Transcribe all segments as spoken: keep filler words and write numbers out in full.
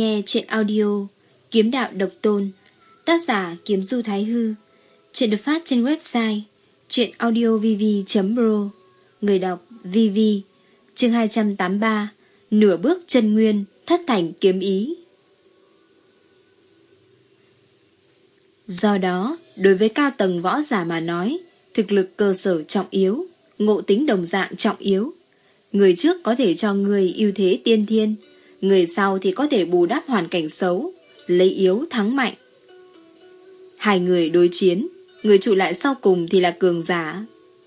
nghe truyện audio Kiếm Đạo Độc Tôn, tác giả Kiếm Du Thái Hư. Truyện được phát trên website truyện audio v v chấm pro. Người đọc vê vê. Chương hai trăm tám mươi ba. Nửa bước chân nguyên, thất thành kiếm ý. Do đó, đối với cao tầng võ giả mà nói, thực lực cơ sở trọng yếu, ngộ tính đồng dạng trọng yếu. Người trước có thể cho người ưu thế tiên thiên, người sau thì có thể bù đắp hoàn cảnh xấu, lấy yếu thắng mạnh. Hai người đối chiến, người trụ lại sau cùng thì là cường giả.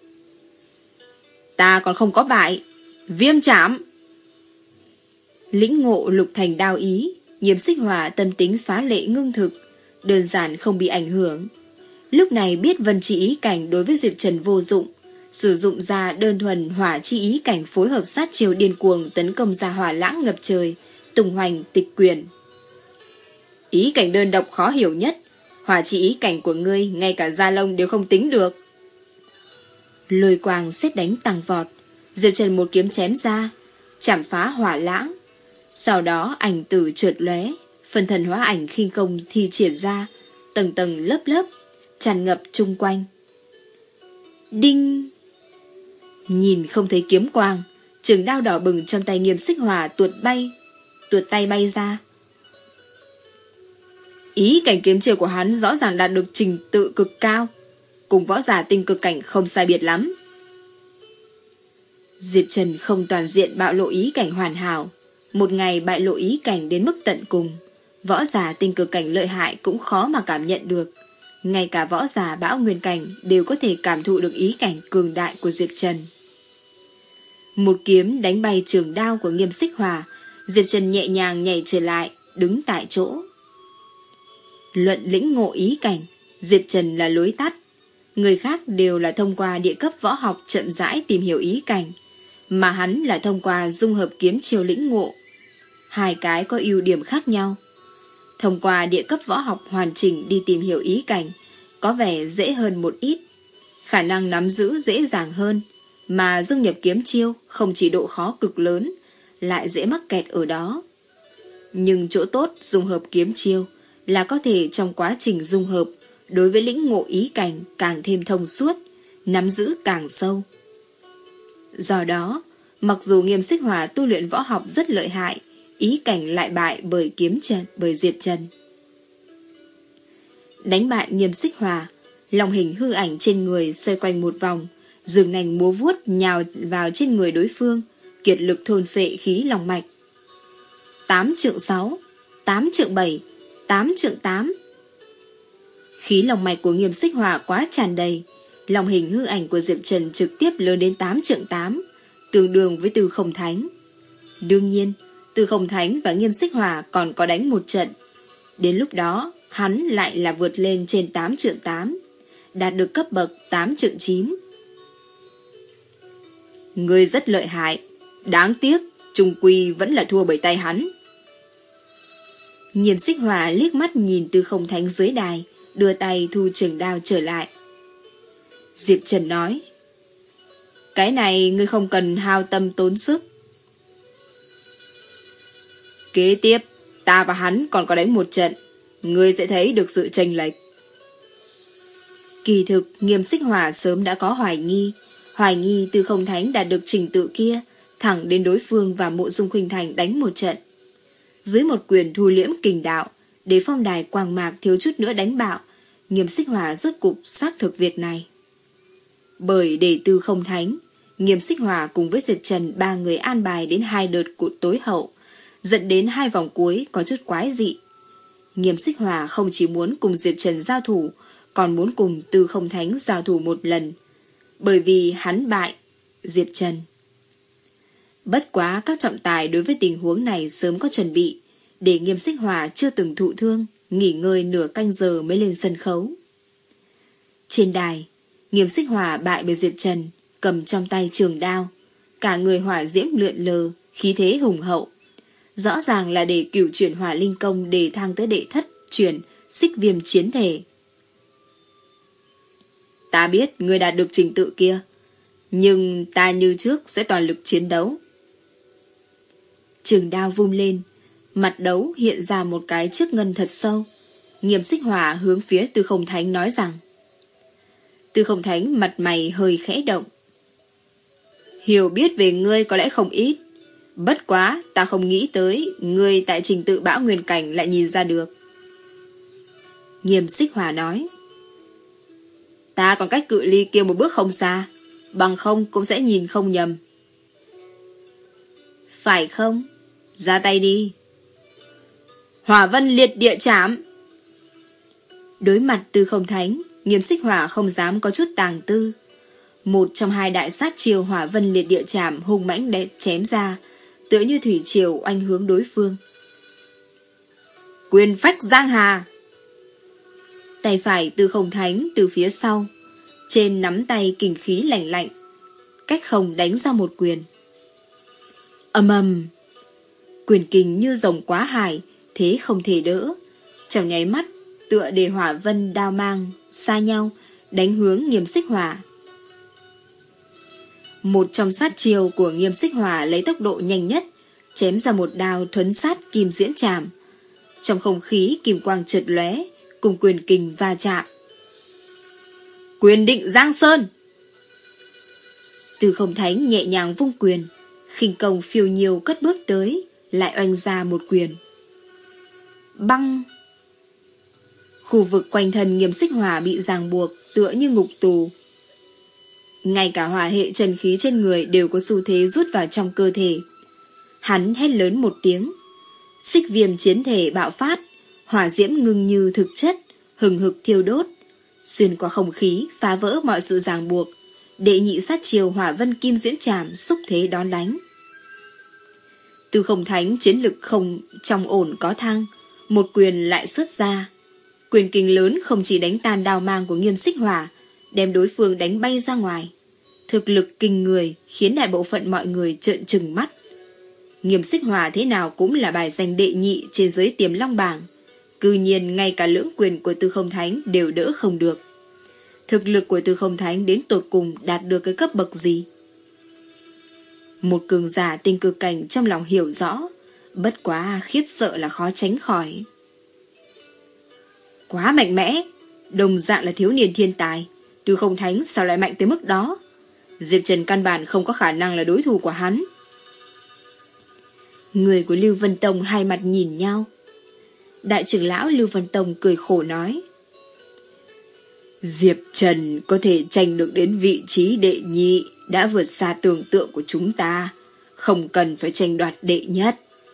Ta còn không có bại, viêm chạm. Lĩnh ngộ lục thành đao ý, Nghiêm Xích Hỏa tâm tính phá lệ ngưng thực, đơn giản không bị ảnh hưởng. Lúc này biết vân chi ý cảnh đối với Diệp Trần vô dụng, sử dụng ra đơn thuần hỏa chi ý cảnh phối hợp sát chiêu điên cuồng tấn công ra hỏa lãng ngập trời, tung hoành tịch quyền. Ý cảnh đơn độc khó hiểu nhất, hỏa chi ý cảnh của ngươi ngay cả da lông đều không tính được. Lôi quang sét đánh tăng vọt, Diệp Trần một kiếm chém ra, chảm phá hỏa lãng. Sau đó ảnh tử trượt lóe, phần thần hóa ảnh khinh công thi triển ra, tầng tầng lớp lớp, tràn ngập chung quanh. Đinh! Nhìn không thấy kiếm quang, trường đao đỏ bừng trong tay Nghiêm Xích Hỏa tuột bay, tuột tay bay ra. Ý cảnh kiếm chiêu của hắn rõ ràng đạt được trình tự cực cao, cùng võ giả tinh cực cảnh không sai biệt lắm. Diệp Trần không toàn diện bạo lộ ý cảnh hoàn hảo, một ngày bại lộ ý cảnh đến mức tận cùng, võ giả tinh cực cảnh lợi hại cũng khó mà cảm nhận được. Ngay cả võ giả bão nguyên cảnh đều có thể cảm thụ được ý cảnh cường đại của Diệp Trần. Một kiếm đánh bay trường đao của Nghiêm Xích Hỏa, Diệp Trần nhẹ nhàng nhảy trở lại, đứng tại chỗ. Luận lĩnh ngộ ý cảnh, Diệp Trần là lối tắt. Người khác đều là thông qua địa cấp võ học chậm rãi tìm hiểu ý cảnh, mà hắn là thông qua dung hợp kiếm chiêu lĩnh ngộ. Hai cái có ưu điểm khác nhau. Thông qua địa cấp võ học hoàn chỉnh đi tìm hiểu ý cảnh có vẻ dễ hơn một ít, khả năng nắm giữ dễ dàng hơn, mà dung nhập kiếm chiêu không chỉ độ khó cực lớn, lại dễ mắc kẹt ở đó. Nhưng chỗ tốt dung hợp kiếm chiêu là có thể trong quá trình dung hợp đối với lĩnh ngộ ý cảnh càng thêm thông suốt, nắm giữ càng sâu. Do đó, mặc dù Nghiêm Xích Hỏa tu luyện võ học rất lợi hại, ý cảnh lại bại bởi kiếm trần, bởi Diệp Trần. Đánh bại Nghiêm Xích Hỏa, long hình hư ảnh trên người xoay quanh một vòng, giường nành múa vuốt nhào vào trên người đối phương, kiệt lực thôn phệ khí long mạch. Tám trượng sáu, tám trượng bảy, tám trượng tám. Khí long mạch của Nghiêm Xích Hỏa quá tràn đầy, long hình hư ảnh của Diệp Trần trực tiếp lớn đến tám trượng tám, tương đương với Tư Không Thánh. Đương nhiên, Tư Không Thánh và Nghiêm Xích Hỏa còn có đánh một trận. Đến lúc đó, hắn lại là vượt lên trên tám trượng tám, đạt được cấp bậc tám trượng chín. Ngươi rất lợi hại, đáng tiếc, chung quy vẫn là thua bởi tay hắn. Nghiêm Xích Hỏa liếc mắt nhìn Tư Không Thánh dưới đài, đưa tay thu trường đao trở lại. Diệp Trần nói, cái này ngươi không cần hao tâm tốn sức. Kế tiếp, ta và hắn còn có đánh một trận, ngươi sẽ thấy được sự chênh lệch. Kỳ thực, Nghiêm Xích Hỏa sớm đã có hoài nghi, hoài nghi Tư Không Thánh đạt được trình tự kia, thẳng đến đối phương và Mộ Dung Khuynh Thành đánh một trận. Dưới một quyền thu liễm kình đạo, để phong đài quang mạc thiếu chút nữa đánh bạo, Nghiêm Xích Hỏa rốt cục xác thực việc này. Bởi để Tư Không Thánh, Nghiêm Xích Hỏa cùng với Diệp Trần ba người an bài đến hai đợt của tối hậu, dẫn đến hai vòng cuối có chút quái dị. Nghiêm Xích Hỏa không chỉ muốn cùng Diệp Trần giao thủ, còn muốn cùng Tư Không Thánh giao thủ một lần, bởi vì hắn bại Diệp Trần. Bất quá các trọng tài đối với tình huống này sớm có chuẩn bị, để Nghiêm Xích Hỏa chưa từng thụ thương, nghỉ ngơi nửa canh giờ mới lên sân khấu. Trên đài, Nghiêm Xích Hỏa bại bởi Diệp Trần, cầm trong tay trường đao, cả người hỏa diễm lượn lờ, khí thế hùng hậu. Rõ ràng là để cửu chuyển hỏa linh công đề thăng tới đệ thất chuyển xích viêm chiến thể. Ta biết ngươi đạt được trình tự kia, nhưng ta như trước sẽ toàn lực chiến đấu. Trường đao vung lên, Mặt đấu hiện ra một cái chiếc ngân thật sâu. Nghiêm Xích Hỏa hướng phía Tư Không Thánh nói rằng. Tư Không Thánh mặt mày hơi khẽ động. Hiểu biết về ngươi có lẽ không ít. Bất quá ta không nghĩ tới ngươi tại trình tự Bão Nguyên Cảnh lại nhìn ra được. Nghiêm Xích Hỏa nói. Ta còn cách cự ly kia một bước không xa, bằng không cũng sẽ nhìn không nhầm. Phải không? Ra tay đi. Hỏa Vân Liệt Địa Trảm. Đối mặt Tư Không Thánh, Nghiêm Xích Hỏa không dám có chút tàng tư. Một trong hai đại sát chiêu Hỏa Vân Liệt Địa Trảm hung mãnh để chém ra, tựa như thủy triều oanh hướng đối phương. Quyền phách giang hà. Tay phải Tư Không Thánh từ phía sau, trên nắm tay kình khí lạnh lạnh, cách không đánh ra một quyền. Ầm ầm, quyền kình như rồng quá hải, thế không thể đỡ. Trong nháy mắt, tựa để hỏa vân đao mang xa nhau, đánh hướng Nghiêm Xích Hỏa. Một trong sát chiêu của Nghiêm Xích Hỏa lấy tốc độ nhanh nhất, chém ra một đao thuấn sát kim diễn trảm. Trong không khí kim quang chợt lóe, cùng quyền kình va chạm. Quyền định Giang Sơn. Tư Không Thánh nhẹ nhàng vung quyền, khinh công phiêu nhiêu cất bước tới, lại oanh ra một quyền. Băng. Khu vực quanh thân Nghiêm Xích Hỏa bị ràng buộc, tựa như ngục tù. Ngay cả hỏa hệ chân khí trên người đều có xu thế rút vào trong cơ thể. Hắn hét lớn một tiếng, xích viêm chiến thể bạo phát, hỏa diễm ngưng như thực chất, hừng hực thiêu đốt, xuyên qua không khí phá vỡ mọi sự ràng buộc. Đệ nhị sát chiêu Hỏa Vân Kim Diễn Trảm xúc thế đón đánh. Tư Không Thánh chiến lực không trong ổn có thăng, một quyền lại xuất ra. Quyền kình lớn không chỉ đánh tan đao mang của Nghiêm Xích Hỏa, đem đối phương đánh bay ra ngoài. Thực lực kinh người khiến đại bộ phận mọi người trợn trừng mắt. Nghiêm Xích Hỏa thế nào cũng là bài danh đệ nhị trên giới Tiềm Long bảng, cư nhiên ngay cả lưỡng quyền của Tư Không Thánh đều đỡ không được. Thực lực của Tư Không Thánh đến tột cùng đạt được cái cấp bậc gì? Một cường giả tinh cực cảnh trong lòng hiểu rõ, bất quá khiếp sợ là khó tránh khỏi. Quá mạnh mẽ, đồng dạng là thiếu niên thiên tài, Tư Không Thánh sao lại mạnh tới mức đó? Diệp Trần căn bản không có khả năng là đối thủ của hắn. Người của Lưu Vân Tông hai mặt nhìn nhau. Đại trưởng lão Lưu Vân Tông cười khổ nói. Diệp Trần có thể tranh được đến vị trí đệ nhị đã vượt xa tưởng tượng của chúng ta, không cần phải tranh đoạt đệ nhất.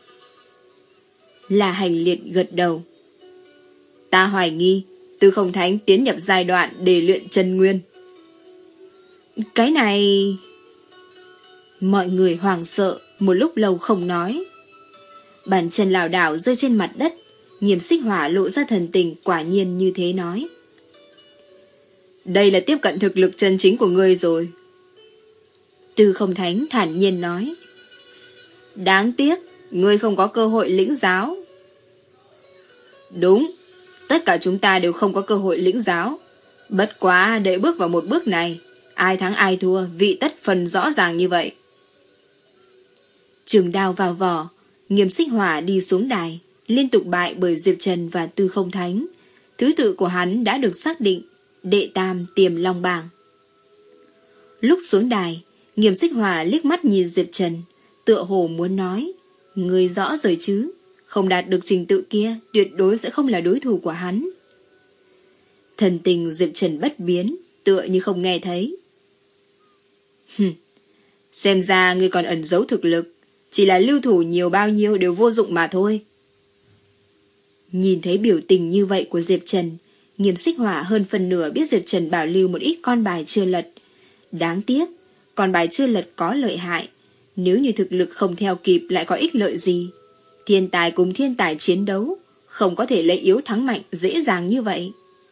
La Hành Liệt gật đầu. Ta hoài nghi Tư Không Thánh tiến nhập giai đoạn để luyện chân nguyên. Cái này... Mọi người hoảng sợ, một lúc lâu không nói. Bàn chân lảo đảo rơi trên mặt đất, Nghiêm Xích Hỏa lộ ra thần tình quả nhiên như thế nói. Đây là tiếp cận thực lực chân chính của ngươi rồi. Tư Không Thánh thản nhiên nói. Đáng tiếc, ngươi không có cơ hội lĩnh giáo. Đúng, tất cả chúng ta đều không có cơ hội lĩnh giáo. Bất quá để bước vào một bước này, ai thắng ai thua, vị tất phần rõ ràng như vậy. Trường đao vào vỏ, Nghiêm Xích Hỏa đi xuống đài, liên tục bại bởi Diệp Trần và Tư Không Thánh. Thứ tự của hắn đã được xác định, đệ tam Tiềm Long bảng. Lúc xuống đài, Nghiêm Xích Hỏa liếc mắt nhìn Diệp Trần, tựa hồ muốn nói, ngươi rõ rồi chứ, không đạt được trình tự kia, tuyệt đối sẽ không là đối thủ của hắn. Thần tình Diệp Trần bất biến, tựa như không nghe thấy. Hừm, xem ra ngươi còn ẩn giấu thực lực, chỉ là lưu thủ nhiều bao nhiêu đều vô dụng mà thôi. Nhìn thấy biểu tình như vậy của Diệp Trần, Nghiêm Xích Hỏa hơn phần nửa biết Diệp Trần bảo lưu một ít con bài chưa lật. Đáng tiếc, con bài chưa lật có lợi hại. Nếu như thực lực không theo kịp lại có ích lợi gì? Thiên tài cùng thiên tài chiến đấu, không có thể lấy yếu thắng mạnh dễ dàng như vậy.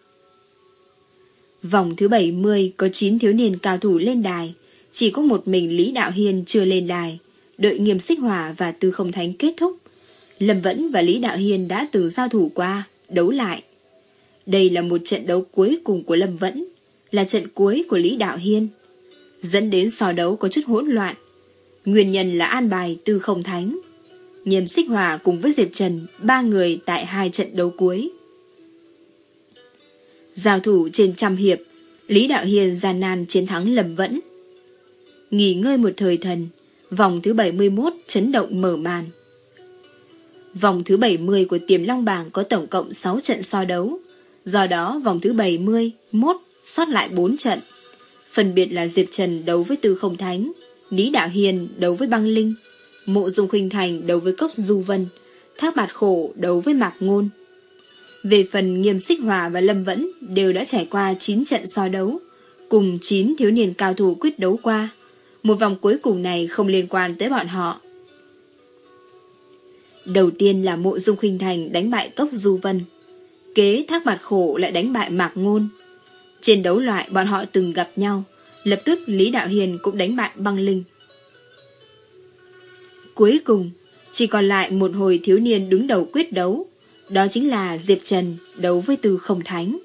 Vòng thứ bảy mươi có chín thiếu niên cao thủ lên đài, chỉ có một mình Lý Đạo Hiên chưa lên đài. Đợi Nghiêm Xích Hỏa và Tư Không Thánh kết thúc, Lâm Vẫn và Lý Đạo Hiên đã từng giao thủ qua, đấu lại. Đây là một trận đấu cuối cùng của Lâm Vẫn, là trận cuối của Lý Đạo Hiên, dẫn đến so đấu có chút hỗn loạn. Nguyên nhân là an bài Tư Không Thánh. Nghiêm Xích Hỏa cùng với Diệp Trần, ba người tại hai trận đấu cuối. Giao thủ trên trăm hiệp, Lý Đạo Hiên gian nan chiến thắng Lâm Vẫn. Nghỉ ngơi một thời thần, vòng thứ bảy mươi mốt chấn động mở màn. Vòng thứ bảy mươi của Tiềm Long bảng có tổng cộng sáu trận so đấu, do đó vòng thứ bảy mươi mốt sót lại bốn trận. Phân biệt là Diệp Trần đấu với Tư Không Thánh, Lý Đạo Hiên đấu với Băng Linh, Mộ Dung Khuynh Thành đấu với Cốc Du Vân, Thác Bạt Khổ đấu với Mạc Ngôn. Về phần Nghiêm Xích Hỏa và Lâm Vẫn đều đã trải qua chín trận so đấu, cùng chín thiếu niên cao thủ quyết đấu qua. Một vòng cuối cùng này không liên quan tới bọn họ. Đầu tiên là Mộ Dung Khuynh Thành đánh bại Cốc Du Vân, kế Thác Bạt Khổ lại đánh bại Mạc Ngôn. Trên đấu loại bọn họ từng gặp nhau, lập tức Lý Đạo Hiên cũng đánh bại Băng Linh. Cuối cùng, chỉ còn lại một hồi thiếu niên đứng đầu quyết đấu, đó chính là Diệp Trần đấu với Tư Không Thánh.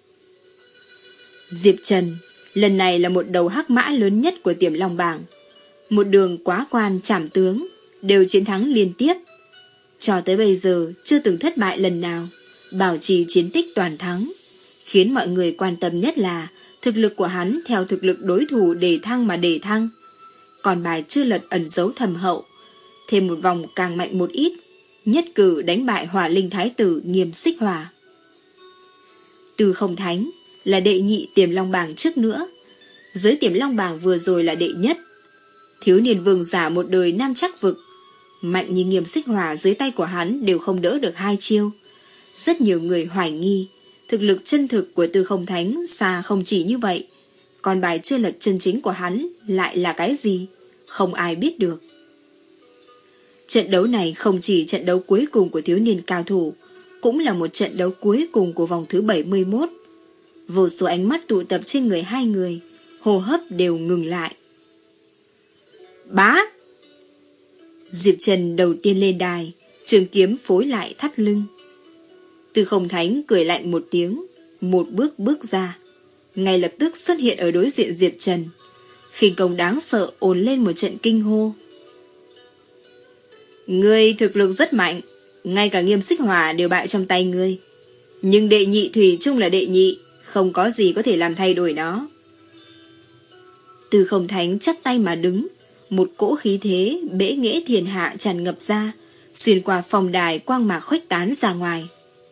Diệp Trần, lần này là một đầu hắc mã lớn nhất của Tiềm Long bảng. Một đường quá quan trảm tướng, đều chiến thắng liên tiếp. Cho tới bây giờ chưa từng thất bại lần nào, bảo trì chiến tích toàn thắng. Khiến mọi người quan tâm nhất là thực lực của hắn theo thực lực đối thủ đề thăng mà đề thăng. Còn bài chưa lật ẩn giấu thầm hậu, thêm một vòng càng mạnh một ít, nhất cử đánh bại Hỏa Linh Thái tử Nghiêm Xích Hỏa. Tư Không Thánh là đệ nhị Tiềm Long bảng trước nữa, dưới Tiềm Long bảng vừa rồi là đệ nhất. Thiếu niên vương giả một đời nam chắc vực, mạnh như Nghiêm Xích Hỏa dưới tay của hắn đều không đỡ được hai chiêu. Rất nhiều người hoài nghi thực lực chân thực của Tư Không Thánh xa không chỉ như vậy, còn bài chưa lật chân chính của hắn lại là cái gì, không ai biết được. Trận đấu này không chỉ trận đấu cuối cùng của thiếu niên cao thủ, cũng là một trận đấu cuối cùng của vòng thứ bảy mươi mốt. Vô số ánh mắt tụ tập trên người hai người, hô hấp đều ngừng lại. Bá! Diệp Trần đầu tiên lên đài, trường kiếm phối lại thắt lưng. Tư Không Thánh cười lạnh một tiếng, một bước bước ra, ngay lập tức xuất hiện ở đối diện Diệp Trần. Khinh công đáng sợ ồn lên một trận kinh hô. Ngươi thực lực rất mạnh, ngay cả Nghiêm Xích Hỏa đều bại trong tay ngươi. Nhưng đệ nhị thủy chung là đệ nhị, không có gì có thể làm thay đổi nó. Tư Không Thánh chắp tay mà đứng, một cỗ khí thế bẽ nghễ thiên hạ tràn ngập ra, xuyên qua phòng đài quang mạc khuếch tán ra ngoài.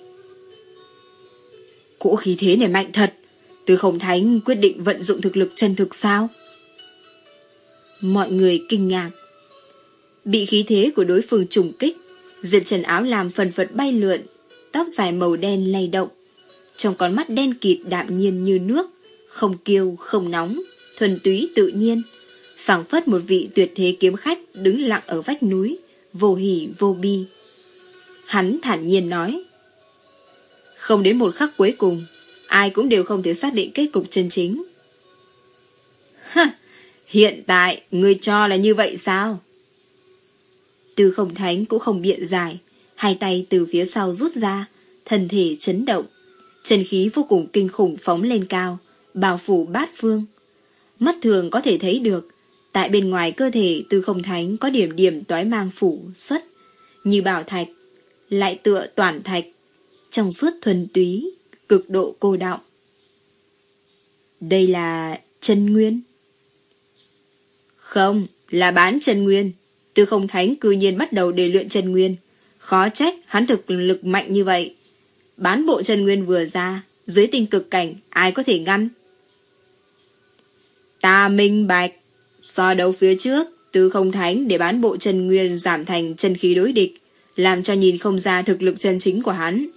Cỗ khí thế này mạnh thật, Tư Không Thánh quyết định vận dụng thực lực chân thực sao? Mọi người kinh ngạc. Bị khí thế của đối phương trùng kích, Diệp Trần áo làm phần phật bay lượn, tóc dài màu đen lay động, trong con mắt đen kịt đạm nhiên như nước, không kiêu không nóng, thuần túy tự nhiên, phảng phất một vị tuyệt thế kiếm khách đứng lặng ở vách núi, vô hỉ vô bi. Hắn thản nhiên nói: không đến một khắc cuối cùng, ai cũng đều không thể xác định kết cục chân chính. Ha, hiện tại ngươi cho là như vậy sao? Tư Không Thánh cũng không biện giải, hai tay từ phía sau rút ra, thân thể chấn động, chân khí vô cùng kinh khủng phóng lên cao, bao phủ bát phương. Mắt thường có thể thấy được, tại bên ngoài cơ thể Tư Không Thánh có điểm điểm toái mang phủ xuất, như bảo thạch, lại tựa toản thạch, trong suốt thuần túy, cực độ cô đọng. Đây là chân nguyên? Không, là bán chân nguyên. Tư Không Thánh cư nhiên bắt đầu để luyện chân nguyên, khó trách hắn thực lực mạnh như vậy. Bán bộ chân nguyên vừa ra, dưới tinh cực cảnh ai có thể ngăn? Ta minh bạch, so đấu phía trước, Tư Không Thánh để bán bộ chân nguyên giảm thành chân khí đối địch, làm cho nhìn không ra thực lực chân chính của hắn.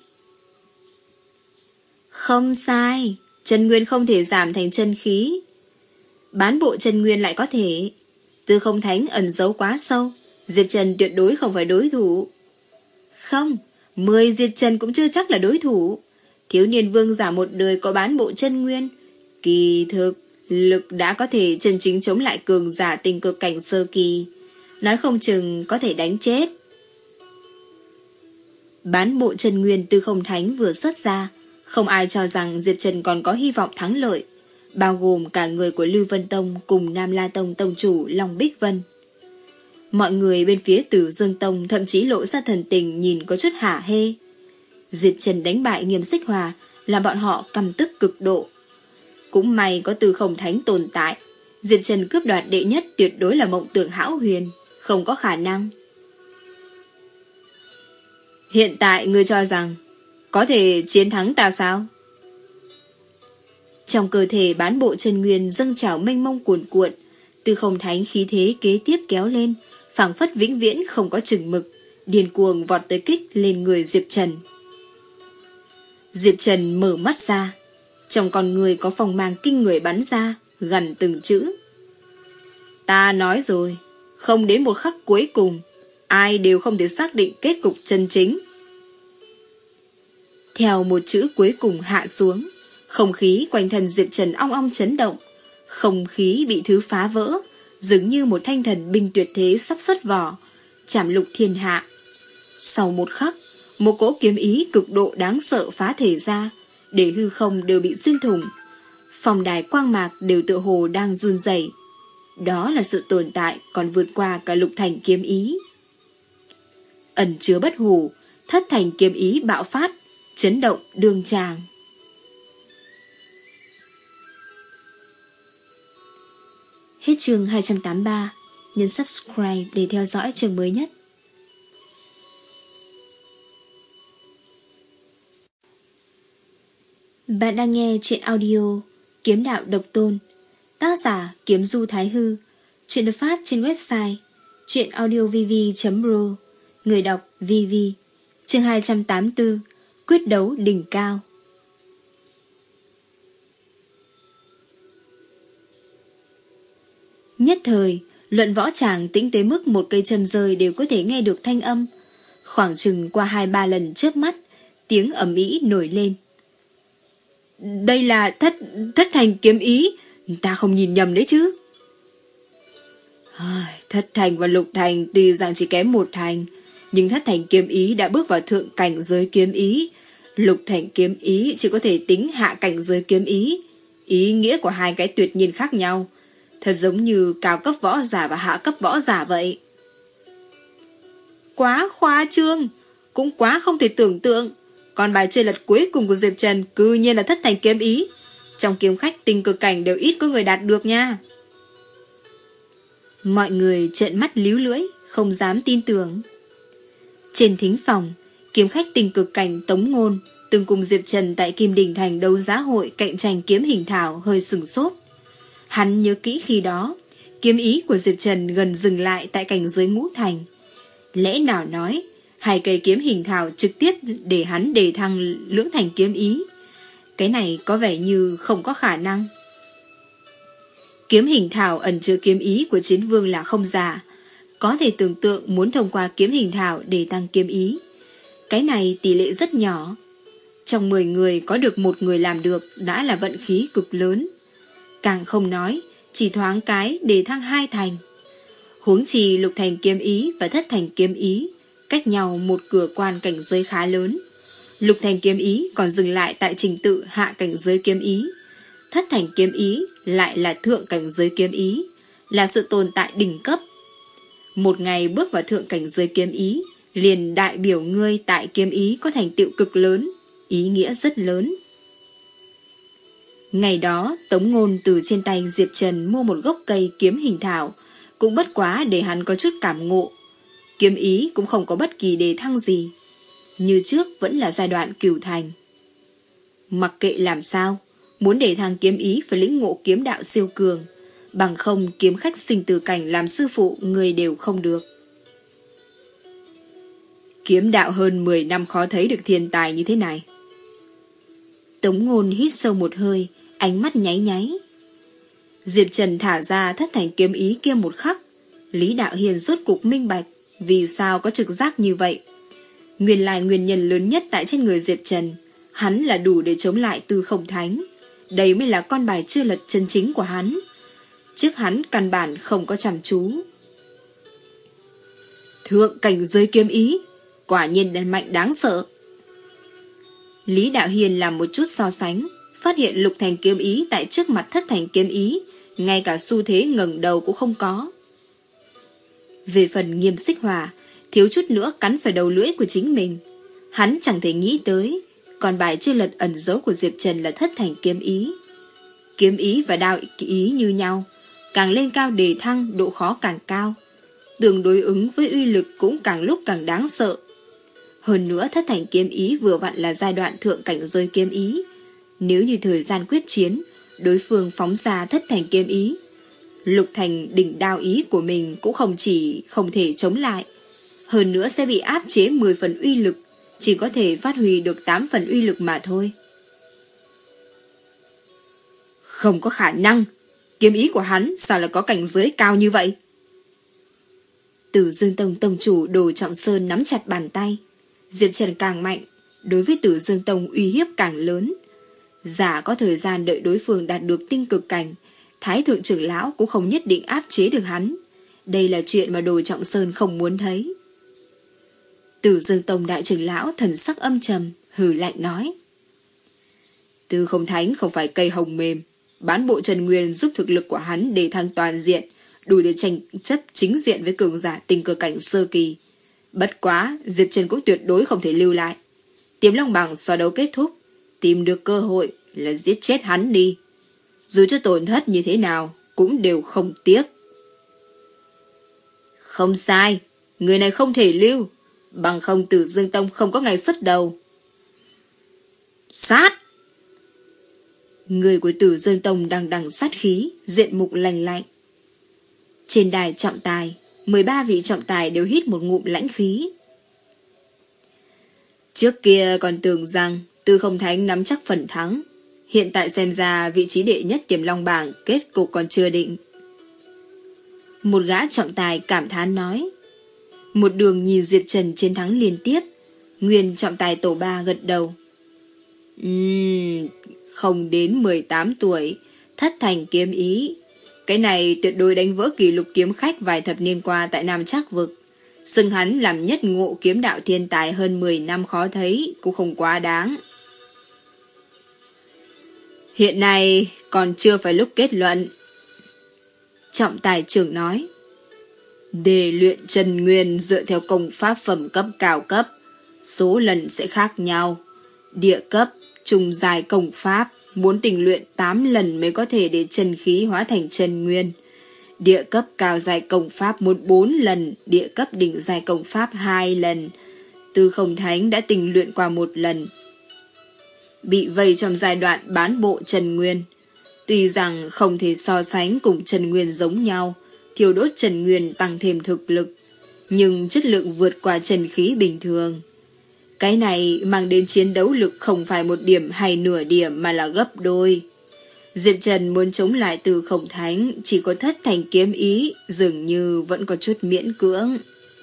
Không sai, chân nguyên không thể giảm thành chân khí, bán bộ chân nguyên lại có thể. Tư Không Thánh ẩn giấu quá sâu, Diệp Trần tuyệt đối không phải đối thủ. Không, mười Diệp Trần cũng chưa chắc là đối thủ. Thiếu niên vương giả một đời có bán bộ chân nguyên, kỳ thực lực đã có thể chân chính chống lại cường giả tinh cực cảnh sơ kỳ, nói không chừng có thể đánh chết. Bán bộ chân nguyên Tư Không Thánh vừa xuất ra, không ai cho rằng Diệp Trần còn có hy vọng thắng lợi, bao gồm cả người của Lưu Vân Tông cùng Nam La Tông tông chủ Long Bích Vân. Mọi người bên phía Tử Dương Tông thậm chí lộ ra thần tình nhìn có chút hả hê. Diệp Trần đánh bại Nghiêm Xích Hòa là bọn họ căm tức cực độ. Cũng may có Tư Không Thánh tồn tại, Diệp Trần cướp đoạt đệ nhất tuyệt đối là mộng tưởng hão huyền, không có khả năng. Hiện tại ngươi cho rằng có thể chiến thắng ta sao? Trong cơ thể bán bộ chân nguyên dâng trào mênh mông cuồn cuộn, Tư Không Thánh khí thế kế tiếp kéo lên, phảng phất vĩnh viễn không có chừng mực, điên cuồng vọt tới kích lên người Diệp Trần. Diệp Trần mở mắt ra, trong con người có phong mang kinh người bắn ra, gần từng chữ. Ta nói rồi, không đến một khắc cuối cùng, ai đều không thể xác định kết cục chân chính. Theo một chữ cuối cùng hạ xuống, không khí quanh thân Diệp Trần ong ong chấn động, không khí bị thứ phá vỡ, dường như một thanh thần binh tuyệt thế sắp xuất vỏ, chảm lục thiên hạ. Sau một khắc, một cỗ kiếm ý cực độ đáng sợ phá thể ra, để hư không đều bị xuyên thủng. Phòng đài quang mạc đều tựa hồ đang run rẩy. Đó là sự tồn tại còn vượt qua cả lục thành kiếm ý. Ẩn chứa bất hủ, thất thành kiếm ý bạo phát, chấn động đương tràng. Hết chương hai trăm tám mươi ba, nhấn subscribe để theo dõi chương mới nhất. Bạn đang nghe truyện audio Kiếm Đạo Độc Tôn, tác giả Kiếm Du Thái Hư, truyện được phát trên website truyệnaudiovv chấm ro, người đọc vê vê. Chương hai trăm tám mươi tư, quyết đấu đỉnh cao. Nhất thời, luận võ tràng tĩnh tới mức một cây châm rơi đều có thể nghe được thanh âm. Khoảng chừng qua hai ba lần chớp mắt, tiếng ầm ĩ nổi lên. Đây là thất thất thành kiếm ý, ta không nhìn nhầm đấy chứ? Thất thành và lục thành tuy rằng chỉ kém một thành, nhưng thất thành kiếm ý đã bước vào thượng cảnh giới kiếm ý, lục thành kiếm ý chỉ có thể tính hạ cảnh giới kiếm ý. Ý nghĩa của hai cái tuyệt nhiên khác nhau, thật giống như cao cấp võ giả và hạ cấp võ giả vậy. Quá khoa trương, cũng quá không thể tưởng tượng. Còn bài chơi lật cuối cùng của Diệp Trần cư nhiên là thất thành kiếm ý. Trong kiếm khách tinh cực cảnh đều ít có người đạt được nha. Mọi người trợn mắt líu lưỡi, không dám tin tưởng. Trên thính phòng, kiếm khách tinh cực cảnh Tống Ngôn từng cùng Diệp Trần tại Kim Đình Thành đấu giá hội cạnh tranh kiếm hình thảo hơi sừng sốt. Hắn nhớ kỹ khi đó, kiếm ý của Diệp Trần gần dừng lại tại cảnh giới ngũ thành. Lẽ nào nói, hai cây kiếm hình thảo trực tiếp để hắn đề thăng lưỡng thành kiếm ý. Cái này có vẻ như không có khả năng. Kiếm hình thảo ẩn chứa kiếm ý của chiến vương là không giả. Có thể tưởng tượng muốn thông qua kiếm hình thảo để tăng kiếm ý. Cái này tỷ lệ rất nhỏ. Trong mười người có được một người làm được đã là vận khí cực lớn. Càng không nói, chỉ thoáng cái để thăng hai thành. Huống chi lục thành kiếm ý và thất thành kiếm ý cách nhau một cửa quan cảnh giới khá lớn. Lục thành kiếm ý còn dừng lại tại trình tự hạ cảnh giới kiếm ý. Thất thành kiếm ý lại là thượng cảnh giới kiếm ý, là sự tồn tại đỉnh cấp. Một ngày bước vào thượng cảnh giới kiếm ý, liền đại biểu ngươi tại kiếm ý có thành tựu cực lớn, ý nghĩa rất lớn. Ngày đó, Tống Ngôn từ trên tay Diệp Trần mua một gốc cây kiếm hình thảo, cũng bất quá để hắn có chút cảm ngộ. Kiếm ý cũng không có bất kỳ đề thăng gì. Như trước vẫn là giai đoạn cửu thành. Mặc kệ làm sao, muốn đề thăng kiếm ý phải lĩnh ngộ kiếm đạo siêu cường, bằng không kiếm khách sinh tử cảnh làm sư phụ người đều không được. Kiếm đạo hơn mười năm khó thấy được thiên tài như thế này. Tống Ngôn hít sâu một hơi, ánh mắt nháy nháy. Diệp Trần thả ra thất thành kiếm ý kia một khắc, Lý Đạo Hiền rốt cục minh bạch vì sao có trực giác như vậy. Nguyên lai nguyên nhân lớn nhất tại trên người Diệp Trần, hắn là đủ để chống lại Tư Không Thánh. Đây mới là con bài chưa lật chân chính của hắn. Trước hắn căn bản không có chăm chú. Thượng cảnh giới kiếm ý, quả nhiên là mạnh đáng sợ. Lý Đạo Hiền làm một chút so sánh, phát hiện lục thành kiếm ý tại trước mặt thất thành kiếm ý, ngay cả xu thế ngẩng đầu cũng không có. Về phần Nghiêm Xích Hỏa, thiếu chút nữa cắn phải đầu lưỡi của chính mình. Hắn chẳng thể nghĩ tới, còn bài chưa lật ẩn dấu của Diệp Trần là thất thành kiếm ý. Kiếm ý và đao ý như nhau, càng lên cao đề thăng, độ khó càng cao. Tương đối ứng với uy lực cũng càng lúc càng đáng sợ. Hơn nữa thất thành kiếm ý vừa vặn là giai đoạn thượng cảnh giới kiếm ý. Nếu như thời gian quyết chiến, đối phương phóng ra thất thành kiếm ý, lục thành đỉnh đao ý của mình cũng không chỉ không thể chống lại, hơn nữa sẽ bị áp chế mười phần uy lực, chỉ có thể phát huy được tám phần uy lực mà thôi. Không có khả năng, kiếm ý của hắn sao lại có cảnh giới cao như vậy? Tử Dương Tông tông chủ Đồ Trọng Sơn nắm chặt bàn tay. Diệp Trần càng mạnh, đối với Tử Dương Tông uy hiếp càng lớn. Giả có thời gian đợi đối phương đạt được tinh cực cảnh, Thái thượng trưởng lão cũng không nhất định áp chế được hắn. Đây là chuyện mà Đồ Trọng Sơn không muốn thấy. Tử Dương Tông đại trưởng lão thần sắc âm trầm, hừ lạnh nói: Tư Không Thánh không phải cây hồng mềm, bán bộ Trần Nguyên giúp thực lực của hắn đề thăng toàn diện, đủ để tranh chấp chính diện với cường giả tinh cơ cảnh sơ kỳ. Bất quá, Diệp Trần cũng tuyệt đối không thể lưu lại. Tiềm Long Bảng so đấu kết thúc, tìm được cơ hội là giết chết hắn đi. Dù cho tổn thất như thế nào, cũng đều không tiếc. Không sai, người này không thể lưu, bằng không Tử Dương Tông không có ngày xuất đầu. Sát! Người của Tử Dương Tông đang đằng sát khí, diện mục lành lạnh. Trên đài trọng tài, mười ba vị trọng tài đều hít một ngụm lãnh khí. Trước kia còn tưởng rằng Tư Không Thánh nắm chắc phần thắng, hiện tại xem ra vị trí đệ nhất Tiềm Long Bảng kết cục còn chưa định. Một gã trọng tài cảm thán nói. Một đường nhìn Diệp Trần chiến thắng liên tiếp, nguyên trọng tài tổ ba gật đầu. Uhm, không đến mười tám tuổi, thất thành kiếm ý. Cái này tuyệt đối đánh vỡ kỷ lục kiếm khách vài thập niên qua tại Nam Trác Vực. Xưng hắn làm nhất ngộ kiếm đạo thiên tài hơn mười năm khó thấy, cũng không quá đáng. Hiện nay còn chưa phải lúc kết luận. Trọng tài trưởng nói. Để luyện Trần Nguyên dựa theo công pháp phẩm cấp cao cấp, số lần sẽ khác nhau. Địa cấp, trung dài công pháp, muốn tình luyện tám lần mới có thể để chân khí hóa thành Trần Nguyên. Địa cấp cao dài công pháp muốn bốn lần, địa cấp đỉnh dài công pháp hai lần. Tư Không Thánh đã tình luyện qua một lần. Bị vây trong giai đoạn bán bộ Trần Nguyên. Tuy rằng không thể so sánh cùng Trần Nguyên giống nhau, thiêu đốt Trần Nguyên tăng thêm thực lực, nhưng chất lượng vượt qua trần khí bình thường. Cái này mang đến chiến đấu lực không phải một điểm hay nửa điểm mà là gấp đôi. Diệp Trần muốn chống lại Tư Không Thánh, chỉ có thất thành kiếm ý, dường như vẫn có chút miễn cưỡng.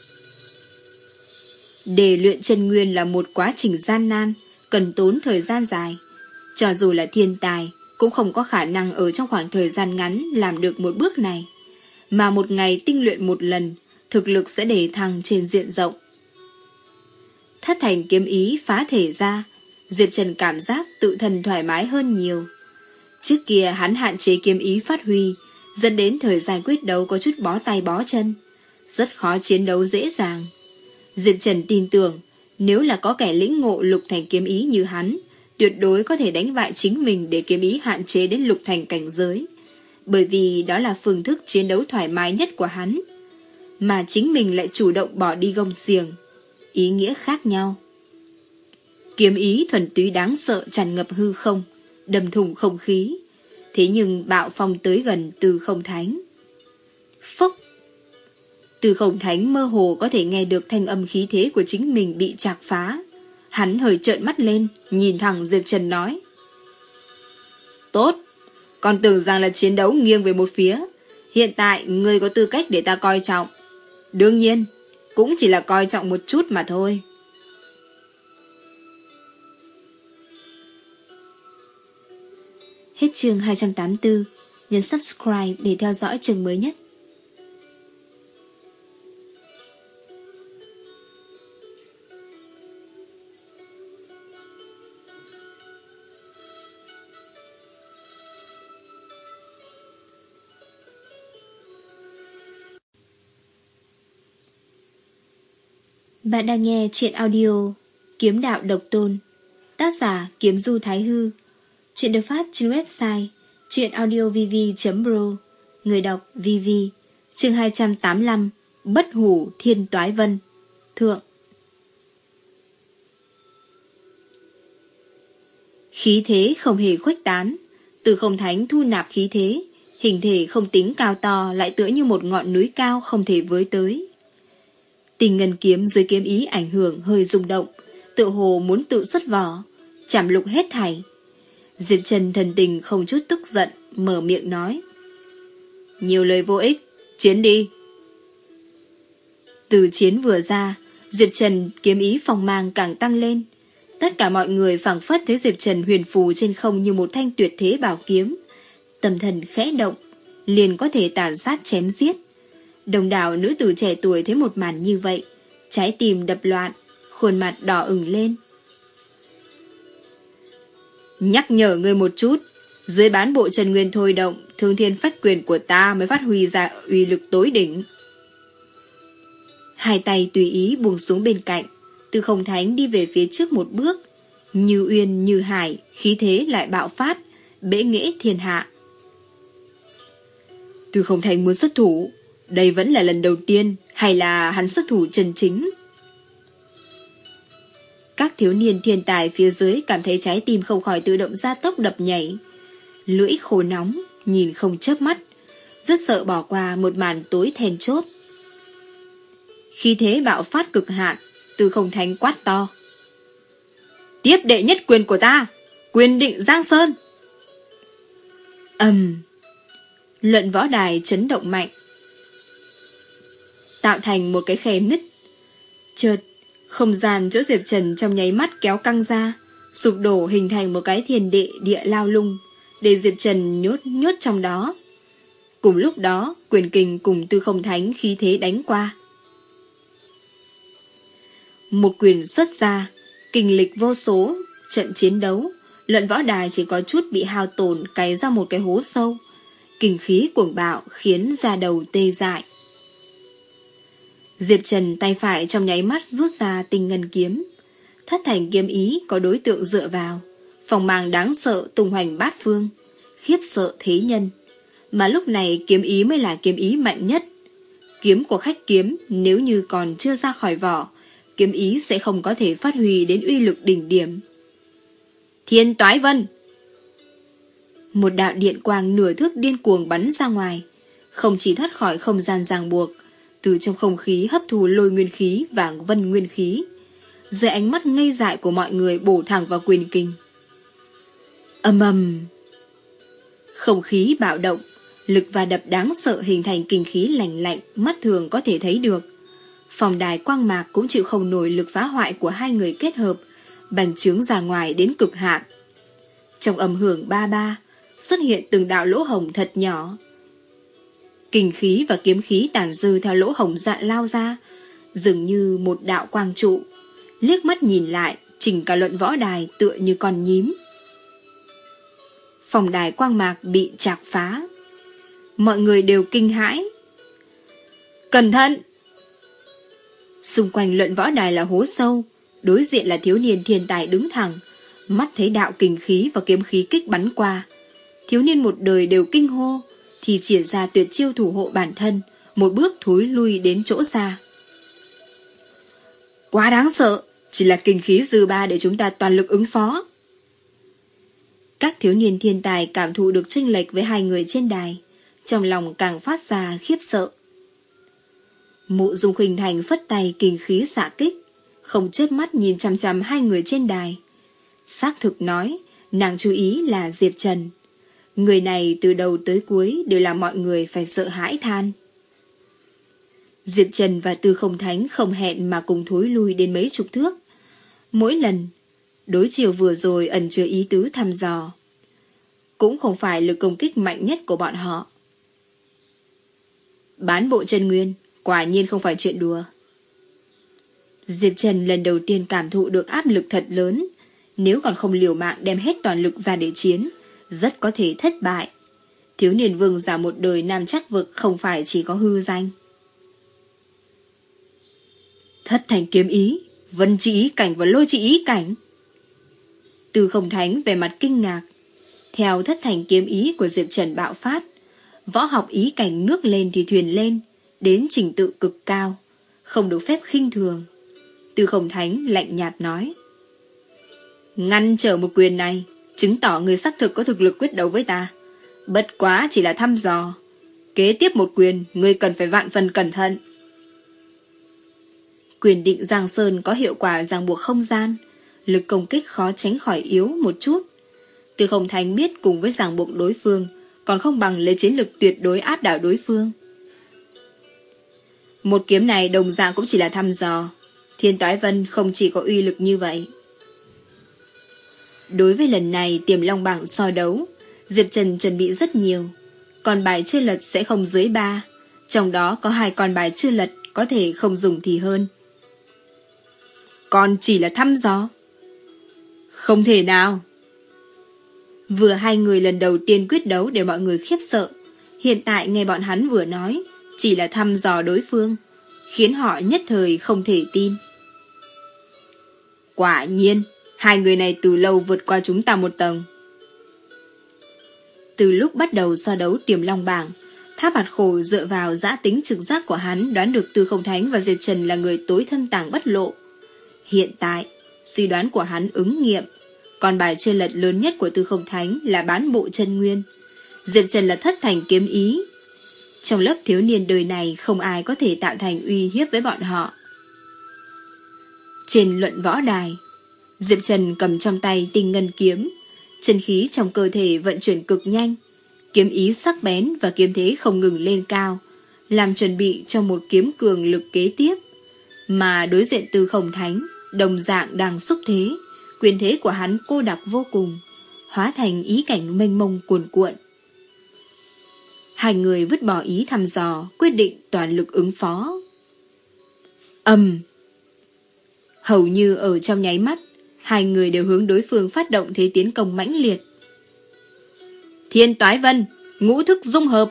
Để luyện Trần Nguyên là một quá trình gian nan, cần tốn thời gian dài. Cho dù là thiên tài, cũng không có khả năng ở trong khoảng thời gian ngắn làm được một bước này. Mà một ngày tinh luyện một lần, thực lực sẽ đề thăng trên diện rộng. Thất thành kiếm ý phá thể ra, Diệp Trần cảm giác tự thân thoải mái hơn nhiều. Trước kia hắn hạn chế kiếm ý phát huy, dẫn đến thời gian quyết đấu có chút bó tay bó chân, rất khó chiến đấu dễ dàng. Diệp Trần tin tưởng, nếu là có kẻ lĩnh ngộ lục thành kiếm ý như hắn, tuyệt đối có thể đánh bại chính mình để kiếm ý hạn chế đến lục thành cảnh giới. Bởi vì đó là phương thức chiến đấu thoải mái nhất của hắn. Mà chính mình lại chủ động bỏ đi gông xiềng. Ý nghĩa khác nhau. Kiếm ý thuần túy đáng sợ tràn ngập hư không, đâm thủng không khí. Thế nhưng bạo phong tới gần Tư Không Thánh. Phốc! Tư Không Thánh mơ hồ có thể nghe được thanh âm khí thế của chính mình bị chạc phá. Hắn hơi trợn mắt lên, nhìn thẳng Diệp Trần nói. Tốt! Còn tưởng rằng là chiến đấu nghiêng về một phía. Hiện tại ngươi có tư cách để ta coi trọng. Đương nhiên, cũng chỉ là coi trọng một chút mà thôi. Hết chương hai trăm tám mươi tư. Nhấn subscribe để theo dõi chương mới nhất. Bạn đang nghe truyện audio Kiếm Đạo Độc Tôn, tác giả Kiếm Du Thái Hư. Truyện được phát trên website truyệnaudiovv chấm pro. Người đọc vê vê. Chương hai trăm tám mươi lăm. Bất hủ thiên toái vân. Thượng. Khí thế không hề khuếch tán. Từ không thánh thu nạp khí thế, hình thể không tính cao to, lại tựa như một ngọn núi cao không thể với tới. Tình ngân kiếm dưới kiếm ý ảnh hưởng hơi rung động, tựa hồ muốn tự xuất vỏ, chảm lục hết thảy. Diệp Trần thần tình không chút tức giận, mở miệng nói: nhiều lời vô ích, chiến đi. Từ chiến vừa ra, Diệp Trần kiếm ý phong mang càng tăng lên. Tất cả mọi người phảng phất thấy Diệp Trần huyền phù trên không như một thanh tuyệt thế bảo kiếm. Tâm thần khẽ động, liền có thể tàn sát chém giết. Đồng đảo nữ tử trẻ tuổi thấy một màn như vậy, trái tim đập loạn, khuôn mặt đỏ ửng lên. Nhắc nhở ngươi một chút, dưới bán bộ Trần Nguyên thôi động, thương thiên phách quyền của ta mới phát huy ra uy lực tối đỉnh. Hai tay tùy ý buông xuống bên cạnh, Từ Không Thánh đi về phía trước một bước, như uyên như hải, khí thế lại bạo phát, bẽ nghễ thiên hạ. Từ Không Thánh muốn xuất thủ, đây vẫn là lần đầu tiên, hay là hắn xuất thủ chân chính? Các thiếu niên thiên tài phía dưới cảm thấy trái tim không khỏi tự động gia tốc đập nhảy. Lưỡi khô nóng, nhìn không chớp mắt, rất sợ bỏ qua một màn tối then chốt. Khi thế bạo phát cực hạn, Từ Không Thánh quát to: tiếp đệ nhất quyền của ta, quyền định Giang Sơn. Ầm, luận võ đài chấn động mạnh, tạo thành một cái khe nứt. Chợt, không gian chỗ Diệp Trần trong nháy mắt kéo căng ra, sụp đổ hình thành một cái thiên địa địa lao lung, để Diệp Trần nhốt nhốt trong đó. Cùng lúc đó, quyền kình cùng Từ Không Thánh khí thế đánh qua. Một quyền xuất ra, kinh lịch vô số, trận chiến đấu, luận võ đài chỉ có chút bị hao tổn, cày ra một cái hố sâu. Kinh khí cuồng bạo khiến da đầu tê dại. Diệp Trần tay phải trong nháy mắt rút ra tinh ngân kiếm. Thất thành kiếm ý có đối tượng dựa vào, phòng màng đáng sợ tung hoành bát phương, khiếp sợ thế nhân. Mà lúc này kiếm ý mới là kiếm ý mạnh nhất. Kiếm của khách kiếm nếu như còn chưa ra khỏi vỏ, kiếm ý sẽ không có thể phát huy đến uy lực đỉnh điểm. Thiên toái vân. Một đạo điện quang nửa thước điên cuồng bắn ra ngoài, không chỉ thoát khỏi không gian ràng buộc, từ trong không khí hấp thu lôi nguyên khí và vân nguyên khí, dưới ánh mắt ngây dại của mọi người bổ thẳng vào quyền kình. Ầm ầm, không khí bạo động, lực và đập đáng sợ hình thành kinh khí lạnh lạnh, mắt thường có thể thấy được. Phòng đài quang mạc cũng chịu không nổi lực phá hoại của hai người kết hợp, bành trướng ra ngoài đến cực hạn. Trong âm hưởng ba ba, xuất hiện từng đạo lỗ hổng thật nhỏ. Kinh khí và kiếm khí tản dư theo lỗ hổng dạ lao ra, dường như một đạo quang trụ. Liếc mắt nhìn lại, chỉnh cả luận võ đài tựa như con nhím. Phòng đài quang mạc bị chạc phá. Mọi người đều kinh hãi. Cẩn thận! Xung quanh luận võ đài là hố sâu, đối diện là thiếu niên thiên tài đứng thẳng, mắt thấy đạo kinh khí và kiếm khí kích bắn qua. Thiếu niên một đời đều kinh hô, thì triển ra tuyệt chiêu thủ hộ bản thân, một bước thối lui đến chỗ xa. Quá đáng sợ, chỉ là kinh khí dư ba để chúng ta toàn lực ứng phó. Các thiếu niên thiên tài cảm thụ được chênh lệch với hai người trên đài, trong lòng càng phát ra khiếp sợ. Mộ Dung Khuynh Thành phất tay kinh khí xạ kích, không chớp mắt nhìn chằm chằm hai người trên đài. Xác thực nói, nàng chú ý là Diệp Trần. Người này từ đầu tới cuối đều làm mọi người phải sợ hãi than. Diệp Trần và Từ Không Thánh không hẹn mà cùng thối lui đến mấy chục thước. Mỗi lần, đối chiều vừa rồi ẩn chứa ý tứ thăm dò. Cũng không phải lực công kích mạnh nhất của bọn họ. Bán bộ Trần Nguyên, quả nhiên không phải chuyện đùa. Diệp Trần lần đầu tiên cảm thụ được áp lực thật lớn. Nếu còn không liều mạng đem hết toàn lực ra để chiến, rất có thể thất bại. Thiếu niên vương giả một đời nam chắc vực không phải chỉ có hư danh. Thất thành kiếm ý, vân trị ý cảnh và lôi trị ý cảnh. Tư Không Thánh về mặt kinh ngạc. Theo thất thành kiếm ý của Diệp Trần bạo phát, võ học ý cảnh nước lên thì thuyền lên, đến trình tự cực cao, không được phép khinh thường. Tư Không Thánh lạnh nhạt nói: ngăn trở một quyền này, chứng tỏ người xác thực có thực lực quyết đấu với ta. Bất quá chỉ là thăm dò. Kế tiếp một quyền, ngươi cần phải vạn phần cẩn thận. Quyền định Giang Sơn có hiệu quả ràng buộc không gian, lực công kích khó tránh khỏi yếu một chút. Tư Không Thánh biết cùng với ràng buộc đối phương, còn không bằng lấy chiến lực tuyệt đối áp đảo đối phương. Một kiếm này đồng dạng cũng chỉ là thăm dò. Thiên Toái Vân không chỉ có uy lực như vậy. Đối với lần này Tiềm Long bảng so đấu, Diệp Trần chuẩn bị rất nhiều. Con bài chưa lật sẽ không dưới ba, trong đó có hai con bài chưa lật có thể không dùng thì hơn. Còn chỉ là thăm dò? Không thể nào. Vừa hai người lần đầu tiên quyết đấu để mọi người khiếp sợ, hiện tại nghe bọn hắn vừa nói chỉ là thăm dò đối phương, khiến họ nhất thời không thể tin. Quả nhiên, hai người này từ lâu vượt qua chúng ta một tầng. Từ lúc bắt đầu so đấu Tiềm Long bảng, Tháp Bạt Khổ dựa vào dã tính trực giác của hắn đoán được Tư Không Thánh và Diệp Trần là người tối thâm tàng bất lộ. Hiện tại, suy đoán của hắn ứng nghiệm. Con bài chưa lật lớn nhất của Tư Không Thánh là bán bộ chân nguyên. Diệp Trần là thất thành kiếm ý. Trong lớp thiếu niên đời này không ai có thể tạo thành uy hiếp với bọn họ. Trên luận võ đài, Diệp Trần cầm trong tay tinh ngân kiếm. Chân khí trong cơ thể vận chuyển cực nhanh, kiếm ý sắc bén và kiếm thế không ngừng lên cao, làm chuẩn bị cho một kiếm cường lực kế tiếp. Mà đối diện Tư Không Thánh đồng dạng đang xúc thế, quyền thế của hắn cô đặc vô cùng, hóa thành ý cảnh mênh mông cuồn cuộn. Hai người vứt bỏ ý thăm dò, quyết định toàn lực ứng phó. Ầm! Hầu như ở trong nháy mắt, hai người đều hướng đối phương phát động thế tiến công mãnh liệt. Thiên Toái Vân, ngũ thức dung hợp.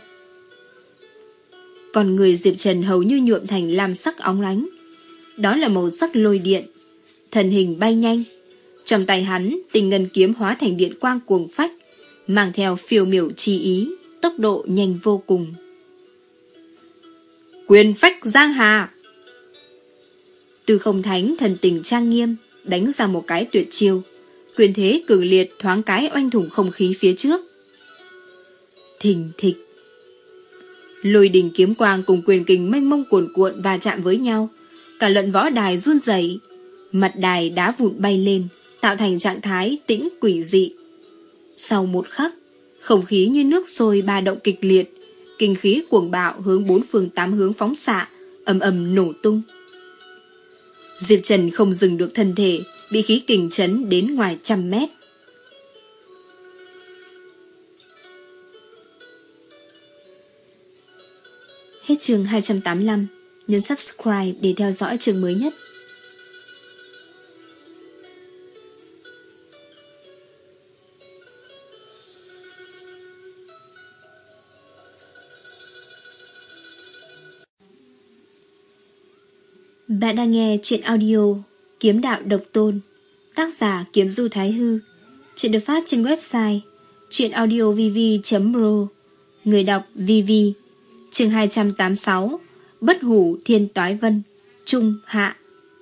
Còn người Diệp Trần hầu như nhuộm thành lam sắc óng ánh. Đó là màu sắc lôi điện. Thần hình bay nhanh. Trong tay hắn, tinh ngân kiếm hóa thành điện quang cuồng phách, mang theo phiêu miểu chi ý, tốc độ nhanh vô cùng. Quyền phách giang hà. Tư Không Thánh thần tình trang nghiêm, đánh ra một cái tuyệt chiêu, quyền thế cường liệt thoáng cái oanh thủng không khí phía trước. Thình thịch. Lôi đình kiếm quang cùng quyền kình mênh mông cuồn cuộn va chạm với nhau, cả luận võ đài run rẩy, mặt đài đá vụn bay lên, tạo thành trạng thái tĩnh quỷ dị. Sau một khắc, không khí như nước sôi ba động kịch liệt, kinh khí cuồng bạo hướng bốn phương tám hướng phóng xạ, ầm ầm nổ tung. Diệp Trần không dừng được thân thể, bị khí kình chấn đến ngoài trăm mét. Hết chương hai trăm tám mươi lăm, nhấn subscribe để theo dõi chương mới nhất. Bạn đang nghe truyện audio Kiếm Đạo Độc Tôn, tác giả Kiếm Du Thái Hư. Truyện được phát trên website truyệnaudiovv chấm pro, người đọc vê vê. Chương hai trăm tám mươi sáu, Bất Hủ Thiên Toái Vân, Trung Hạ.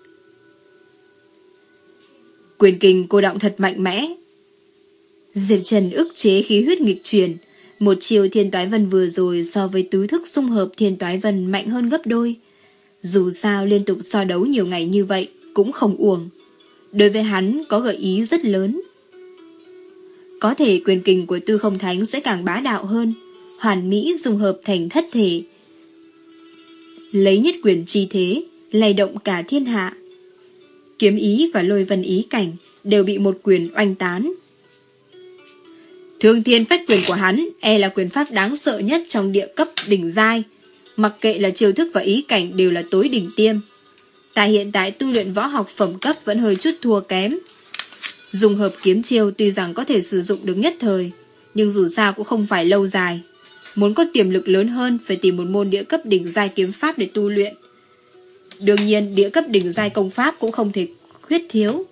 Quyền kình cô động thật mạnh mẽ. Diệp Trần ức chế khí huyết nghịch chuyển, một chiều Thiên Toái Vân vừa rồi so với tứ thức xung hợp Thiên Toái Vân mạnh hơn gấp đôi. Dù sao liên tục so đấu nhiều ngày như vậy cũng không uổng. Đối với hắn có gợi ý rất lớn. Có thể quyền kình của Tư Không Thánh sẽ càng bá đạo hơn, hoàn mỹ dung hợp thành thất thể, lấy nhất quyền chi thế lay động cả thiên hạ. Kiếm ý và lôi vân ý cảnh đều bị một quyền oanh tán. Thương thiên phách quyền của hắn e là quyền pháp đáng sợ nhất trong địa cấp đỉnh giai. Mặc kệ là chiêu thức và ý cảnh đều là tối đỉnh tiêm. Tại hiện tại tu luyện võ học phẩm cấp vẫn hơi chút thua kém. Dùng hợp kiếm chiêu tuy rằng có thể sử dụng được nhất thời, nhưng dù sao cũng không phải lâu dài. Muốn có tiềm lực lớn hơn phải tìm một môn địa cấp đỉnh giai kiếm pháp để tu luyện. Đương nhiên địa cấp đỉnh giai công pháp cũng không thể khuyết thiếu.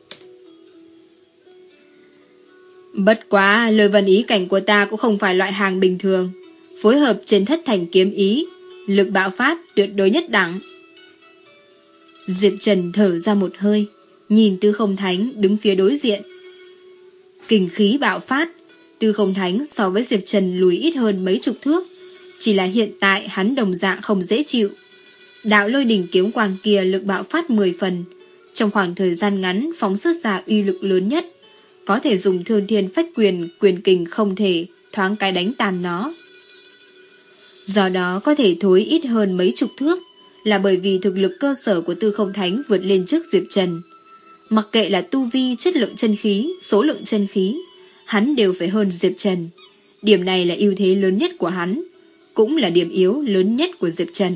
Bất quá Lôi Vân ý cảnh của ta cũng không phải loại hàng bình thường. Phối hợp trên thất thành kiếm ý, lực bạo phát tuyệt đối nhất đẳng. Diệp Trần thở ra một hơi, nhìn Tư Không Thánh đứng phía đối diện. Kình khí bạo phát, Tư Không Thánh so với Diệp Trần lùi ít hơn mấy chục thước. Chỉ là hiện tại hắn đồng dạng không dễ chịu. Đạo lôi đỉnh kiếm quang kia lực bạo phát mười phần, trong khoảng thời gian ngắn phóng xuất ra uy lực lớn nhất, có thể dùng thương thiên phách quyền, quyền kình không thể thoáng cái đánh tàn nó. Do đó có thể thối ít hơn mấy chục thước là bởi vì thực lực cơ sở của Tư Không Thánh vượt lên trước Diệp Trần. Mặc kệ là tu vi, chất lượng chân khí, số lượng chân khí, hắn đều phải hơn Diệp Trần. Điểm này là ưu thế lớn nhất của hắn, cũng là điểm yếu lớn nhất của Diệp Trần.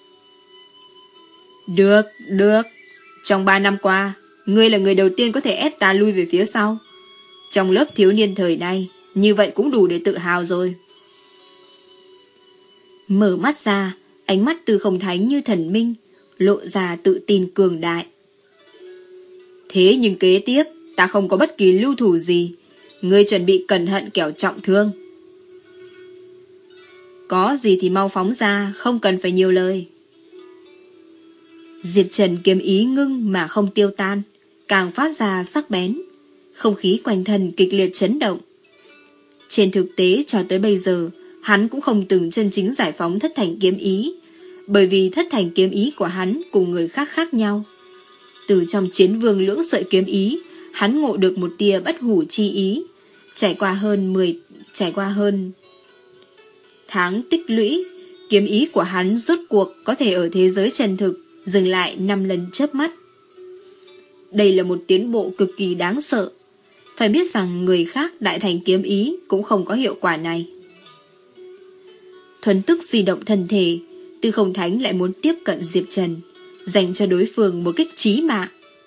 Được, được. Trong ba năm qua, ngươi là người đầu tiên có thể ép ta lui về phía sau. Trong lớp thiếu niên thời nay, như vậy cũng đủ để tự hào rồi. Mở mắt ra, ánh mắt Tư Không Thánh như thần minh, lộ ra tự tin cường đại. Thế nhưng kế tiếp, ta không có bất kỳ lưu thủ gì. Ngươi chuẩn bị cẩn thận kẻo trọng thương. Có gì thì mau phóng ra, không cần phải nhiều lời. Diệp Trần kiếm ý ngưng mà không tiêu tan, càng phát ra sắc bén. Không khí quanh thân kịch liệt chấn động. Trên thực tế cho tới bây giờ, hắn cũng không từng chân chính giải phóng thất thành kiếm ý, bởi vì thất thành kiếm ý của hắn cùng người khác khác nhau. Từ trong chiến vương lưỡng sợi kiếm ý, hắn ngộ được một tia bất hủ chi ý, trải qua hơn mười trải qua hơn tháng tích lũy, kiếm ý của hắn rốt cuộc có thể ở thế giới chân thực dừng lại năm lần chớp mắt. Đây là một tiến bộ cực kỳ đáng sợ. Phải biết rằng người khác đại thành kiếm ý cũng không có hiệu quả này. Thuần tức di động thân thể, Tư Không Thánh lại muốn tiếp cận Diệp Trần, dành cho đối phương một kích chí mạng.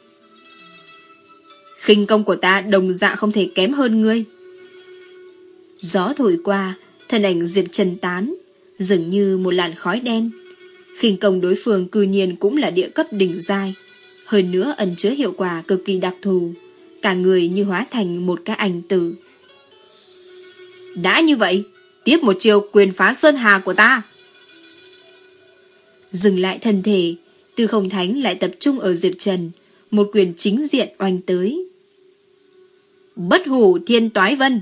Khinh công của ta đồng dạng không thể kém hơn ngươi. Gió thổi qua, thân ảnh Diệp Trần tán, dường như một làn khói đen. Khinh công đối phương cư nhiên cũng là địa cấp đỉnh giai, hơn nữa ẩn chứa hiệu quả cực kỳ đặc thù, cả người như hóa thành một cái ảnh tử. Đã như vậy, tiếp một chiều quyền phá sơn hà của ta. Dừng lại thân thể, Tư Không Thánh lại tập trung ở Diệp Trần, một quyền chính diện oanh tới. Bất hủ thiên toái vân.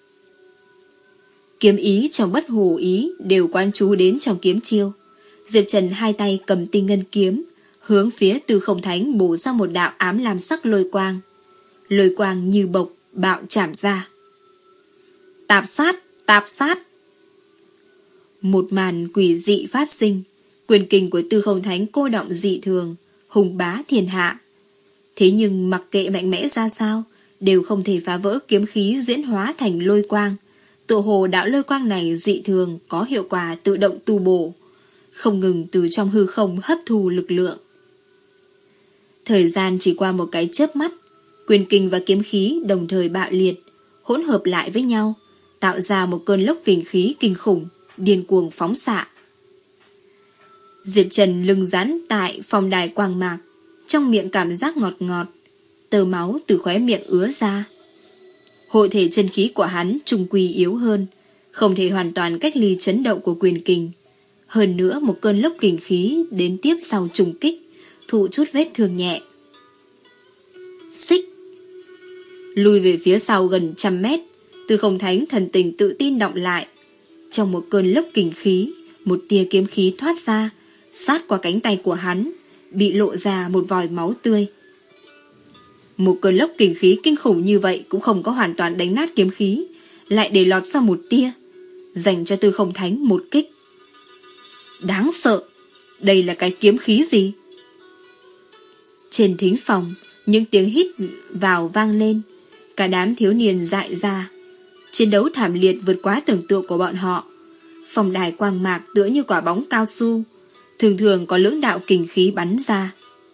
Kiếm ý trong bất hủ ý đều quan chú đến trong kiếm chiêu. Diệp Trần hai tay cầm tinh ngân kiếm, hướng phía Tư Không Thánh bổ ra một đạo ám lam sắc lôi quang. Lôi quang như bộc bạo chạm ra. Tạp sát, tạp sát. Một màn quỷ dị phát sinh. Quyền kình của Tư Không Thánh cô động dị thường, hùng bá thiên hạ. Thế nhưng mặc kệ mạnh mẽ ra sao, đều không thể phá vỡ kiếm khí diễn hóa thành lôi quang. Tựa hồ đạo lôi quang này dị thường có hiệu quả tự động tu bổ, không ngừng từ trong hư không hấp thu lực lượng. Thời gian chỉ qua một cái chớp mắt, quyền kình và kiếm khí đồng thời bạo liệt, hỗn hợp lại với nhau, tạo ra một cơn lốc kình khí kinh khủng, điên cuồng phóng xạ. Diệp Trần lưng dán tại phòng đài quang mạc, trong miệng cảm giác ngọt ngọt, tơ máu từ khóe miệng ứa ra. Hội thể chân khí của hắn trung quy yếu hơn, không thể hoàn toàn cách ly chấn động của quyền kình. Hơn nữa một cơn lốc kình khí đến tiếp sau trùng kích, thụ chút vết thương nhẹ. Xích. Lùi về phía sau gần trăm mét, Tư Không Thánh thần tình tự tin động lại. Trong một cơn lốc kình khí, một tia kiếm khí thoát ra, sát qua cánh tay của hắn, bị lộ ra một vòi máu tươi. Một cơn lốc kình khí kinh khủng như vậy cũng không có hoàn toàn đánh nát kiếm khí, lại để lọt ra một tia, dành cho Tư Không Thánh một kích. Đáng sợ, đây là cái kiếm khí gì? Trên thính phòng, những tiếng hít vào vang lên, cả đám thiếu niên dại ra. Chiến đấu thảm liệt vượt quá tưởng tượng của bọn họ. Phòng đài quang mạc tựa như quả bóng cao su, thường thường có lưỡng đạo kình khí bắn ra.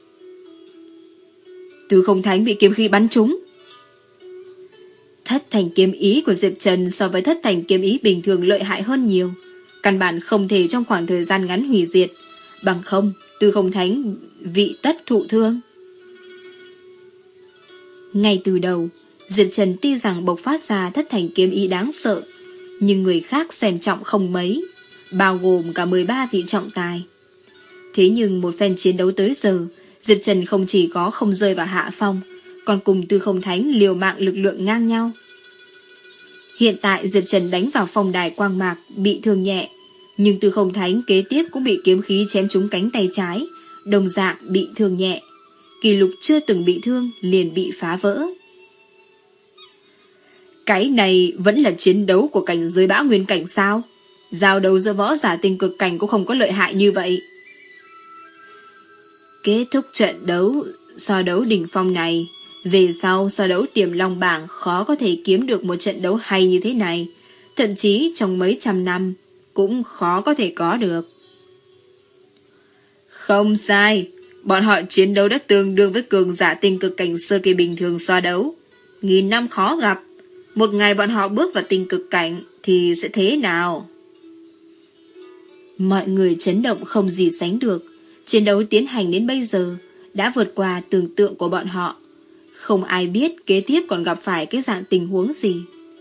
Tư Không Thánh bị kiếm khí bắn trúng. Thất thành kiếm ý của Diệp Trần so với thất thành kiếm ý bình thường lợi hại hơn nhiều, căn bản không thể trong khoảng thời gian ngắn hủy diệt. Bằng không, Tư Không Thánh vị tất thụ thương. Ngay từ đầu, Diệp Trần tuy rằng bộc phát ra thất thành kiếm ý đáng sợ, nhưng người khác xem trọng không mấy, bao gồm cả mười ba vị trọng tài. Thế nhưng một phen chiến đấu tới giờ, Diệp Trần không chỉ có không rơi vào hạ phong, còn cùng Tư Không Thánh liều mạng lực lượng ngang nhau. Hiện tại Diệp Trần đánh vào phong đài quang mạc bị thương nhẹ, nhưng Tư Không Thánh kế tiếp cũng bị kiếm khí chém trúng cánh tay trái, đồng dạng bị thương nhẹ. Kỷ lục chưa từng bị thương liền bị phá vỡ. Cái này vẫn là chiến đấu của cảnh giới bão nguyên cảnh sao? Giao đấu giữa võ giả tinh cực cảnh cũng không có lợi hại như vậy. Kết thúc trận đấu, so đấu đỉnh phong này, về sau so đấu tiềm long bảng khó có thể kiếm được một trận đấu hay như thế này, thậm chí trong mấy trăm năm cũng khó có thể có được. Không sai, bọn họ chiến đấu đã tương đương với cường giả tinh cực cảnh sơ kỳ bình thường so đấu. Nghìn năm khó gặp, một ngày bọn họ bước vào tinh cực cảnh thì sẽ thế nào? Mọi người chấn động không gì sánh được. Chiến đấu tiến hành đến bây giờ đã vượt qua tưởng tượng của bọn họ. Không ai biết kế tiếp còn gặp phải cái dạng tình huống gì.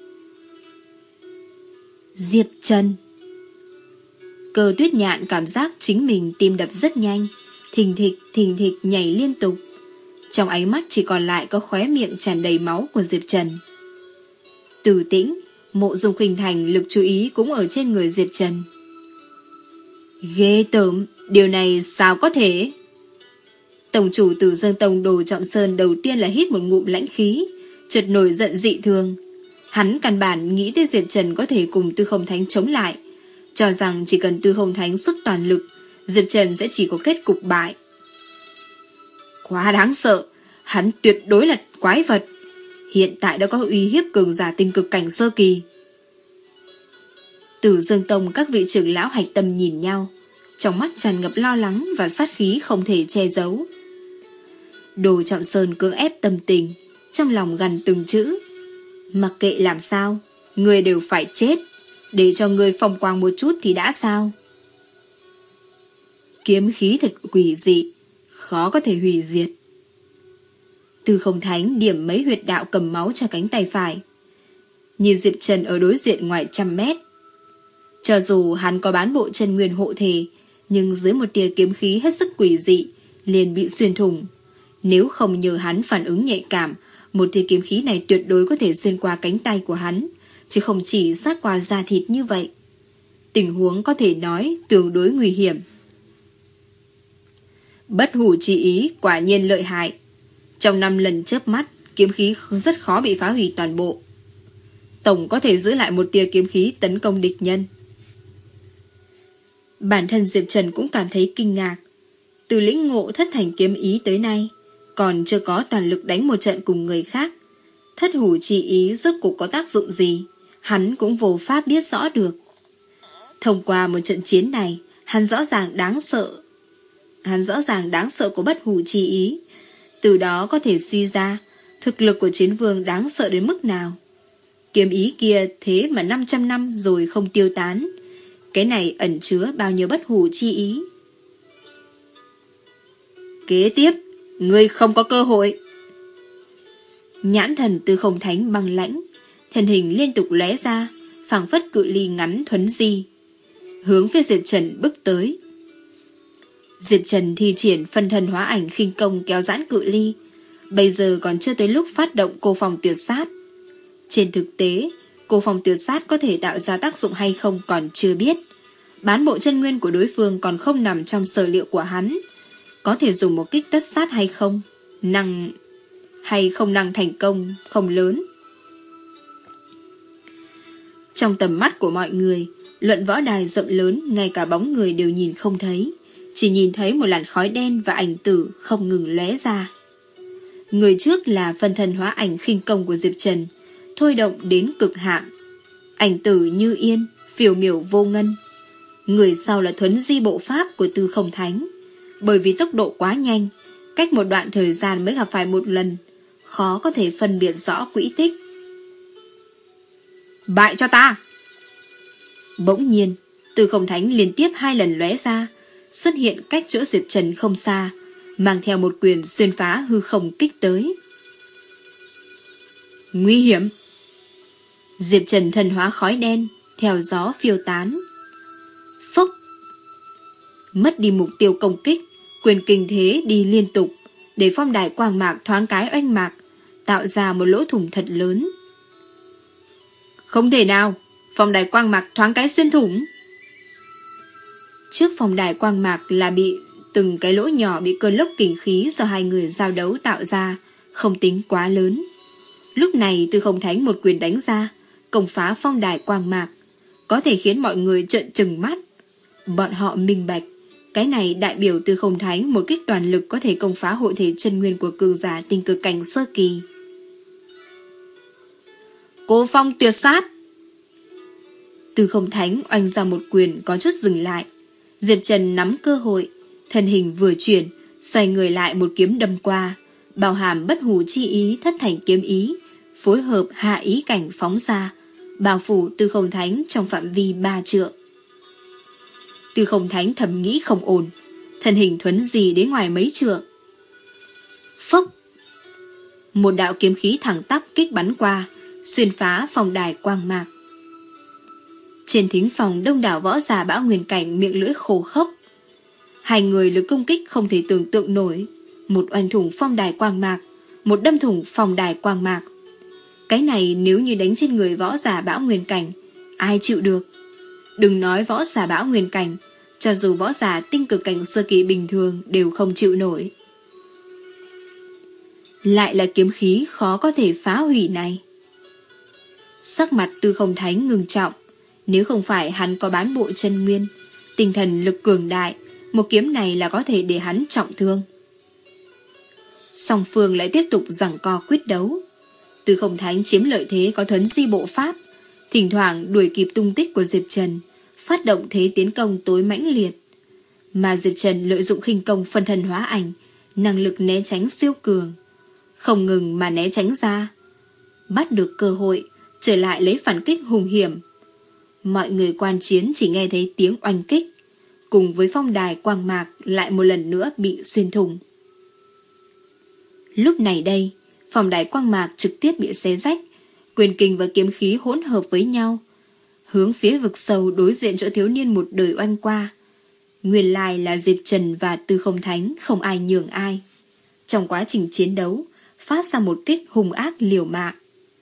Diệp Trần. Cơ Tuyết Nhạn cảm giác chính mình tim đập rất nhanh, thình thịch thình thịch nhảy liên tục. Trong ánh mắt chỉ còn lại có khóe miệng tràn đầy máu của Diệp Trần. Từ Tĩnh, Mộ Dung Khuynh Thành lực chú ý cũng ở trên người Diệp Trần. Ghê tởm, điều này sao có thể? Tổng chủ Tử Dương Tông Đồ Trọng Sơn đầu tiên là hít một ngụm lãnh khí, chợt nổi giận dị thường. Hắn căn bản nghĩ tới Diệp Trần có thể cùng Tư Không Thánh chống lại, cho rằng chỉ cần Tư Không Thánh xuất toàn lực, Diệp Trần sẽ chỉ có kết cục bại. Quá đáng sợ, hắn tuyệt đối là quái vật. Hiện tại đã có uy hiếp cường giả tinh cực cảnh sơ kỳ. Tử Dương Tông các vị trưởng lão hạch tâm nhìn nhau, trong mắt tràn ngập lo lắng và sát khí không thể che giấu. Đồ Trọng Sơn cưỡng ép tâm tình, trong lòng gằn từng chữ. Mặc kệ làm sao, người đều phải chết, để cho người phong quang một chút thì đã sao? Kiếm khí thật quỷ dị, khó có thể hủy diệt. Tư Không Thánh điểm mấy huyệt đạo cầm máu cho cánh tay phải. Nhìn Diệp Trần ở đối diện ngoài trăm mét. Cho dù hắn có bán bộ chân nguyên hộ thể, nhưng dưới một tia kiếm khí hết sức quỷ dị, liền bị xuyên thủng. Nếu không nhờ hắn phản ứng nhạy cảm, một tia kiếm khí này tuyệt đối có thể xuyên qua cánh tay của hắn, chứ không chỉ sát qua da thịt như vậy. Tình huống có thể nói tương đối nguy hiểm. Bất hủ chi ý quả nhiên lợi hại. Trong năm lần chớp mắt, kiếm khí rất khó bị phá hủy toàn bộ. Tổng có thể giữ lại một tia kiếm khí tấn công địch nhân. Bản thân Diệp Trần cũng cảm thấy kinh ngạc. Từ lĩnh ngộ thất thành kiếm ý tới nay, còn chưa có toàn lực đánh một trận cùng người khác. Thất hủ chi ý rốt cuộc có tác dụng gì, hắn cũng vô pháp biết rõ được. Thông qua một trận chiến này, hắn rõ ràng đáng sợ. Hắn rõ ràng đáng sợ của bất hủ chi ý. Từ đó có thể suy ra thực lực của chiến vương đáng sợ đến mức nào. Kiếm ý kia thế mà năm trăm năm rồi không tiêu tán. Cái này ẩn chứa bao nhiêu bất hủ chi ý. Kế tiếp, ngươi không có cơ hội. Nhãn thần Tư Không Thánh băng lãnh, thân hình liên tục lóe ra, phảng phất cự ly ngắn thuấn di, hướng phía Diệp Trần bước tới. Diệp Trần thi triển phân thân hóa ảnh khinh công kéo giãn cự ly, bây giờ còn chưa tới lúc phát động cô phòng tuyệt sát. Trên thực tế, cô phòng tuyệt sát có thể tạo ra tác dụng hay không còn chưa biết. Bán bộ chân nguyên của đối phương còn không nằm trong sở liệu của hắn. Có thể dùng một kích tất sát hay không, năng hay không năng thành công không lớn. Trong tầm mắt của mọi người, luận võ đài rộng lớn, ngay cả bóng người đều nhìn không thấy, chỉ nhìn thấy một làn khói đen và ảnh tử không ngừng lóe ra. Người trước là phân thân hóa ảnh khinh công của Diệp Trần, thôi động đến cực hạn. Ảnh tử như yên, phiêu miểu vô ngân. Người sau là thuấn di bộ pháp của Tư Không Thánh. Bởi vì tốc độ quá nhanh, cách một đoạn thời gian mới gặp phải một lần, khó có thể phân biệt rõ quỹ tích. Bại cho ta! Bỗng nhiên, Tư Không Thánh liên tiếp hai lần lóe ra, xuất hiện cách chỗ Diệp Trần không xa, mang theo một quyền xuyên phá hư không kích tới. Nguy hiểm! Diệp Trần thần hóa khói đen, theo gió phiêu tán. Phốc! Mất đi mục tiêu công kích, quyền kinh thế đi liên tục, để phong đài quang mạc thoáng cái oanh mạc, tạo ra một lỗ thủng thật lớn. Không thể nào! Phong đài quang mạc thoáng cái xuyên thủng. Trước phong đài quang mạc là bị từng cái lỗ nhỏ bị cơn lốc kình khí do hai người giao đấu tạo ra, không tính quá lớn. Lúc này Tư Không Thánh một quyền đánh ra, công phá phong đài quang mạc, có thể khiến mọi người trợn trừng mắt. Bọn họ minh bạch, cái này đại biểu Tư Không Thánh một kích toàn lực có thể công phá hộ thể chân nguyên của cường giả tinh cực cảnh sơ kỳ. Cô phong tuyệt sát! Tư Không Thánh oanh ra một quyền có chút dừng lại. Diệp Trần nắm cơ hội, thân hình vừa chuyển, xoay người lại một kiếm đâm qua, bao hàm bất hủ chi ý thất thành kiếm ý, phối hợp hạ ý cảnh phóng ra, bao phủ Tư Không Thánh trong phạm vi ba trượng. Tư Không Thánh thầm nghĩ không ổn, thân hình thuấn di đến ngoài mấy trượng. Phốc! Một đạo kiếm khí thẳng tắp kích bắn qua, xuyên phá phòng đài quang mạc. Trên thính phòng đông đảo võ giả Bão Nguyên Cảnh miệng lưỡi khô khốc. Hai người lực công kích không thể tưởng tượng nổi, một oanh thủng phong đài quang mạc, một đâm thủng phòng đài quang mạc. Cái này nếu như đánh trên người võ giả Bão Nguyên Cảnh, ai chịu được? Đừng nói võ giả Bão Nguyên Cảnh, cho dù võ giả tinh cực cảnh sơ kỳ bình thường đều không chịu nổi. Lại là kiếm khí khó có thể phá hủy này. Sắc mặt Tư Không Thánh ngưng trọng. Nếu không phải hắn có bán bộ chân nguyên, tinh thần lực cường đại, một kiếm này là có thể để hắn trọng thương. Song phương lại tiếp tục giằng co quyết đấu. Tư Không Thánh chiếm lợi thế có thuấn di bộ pháp, thỉnh thoảng đuổi kịp tung tích của Diệp Trần, phát động thế tiến công tối mãnh liệt. Mà Diệp Trần lợi dụng khinh công phân thân hóa ảnh, năng lực né tránh siêu cường, không ngừng mà né tránh ra. Bắt được cơ hội, trở lại lấy phản kích hùng hiểm. Mọi người quan chiến chỉ nghe thấy tiếng oanh kích, cùng với phong đài quang mạc lại một lần nữa bị xuyên thủng. Lúc này đây, phong đài quang mạc trực tiếp bị xé rách, quyền kinh và kiếm khí hỗn hợp với nhau, hướng phía vực sâu đối diện chỗ thiếu niên một đời oanh qua. Nguyên lai là Diệp Trần và Tư Không Thánh không ai nhường ai. Trong quá trình chiến đấu, phát ra một kích hung ác liều mạng.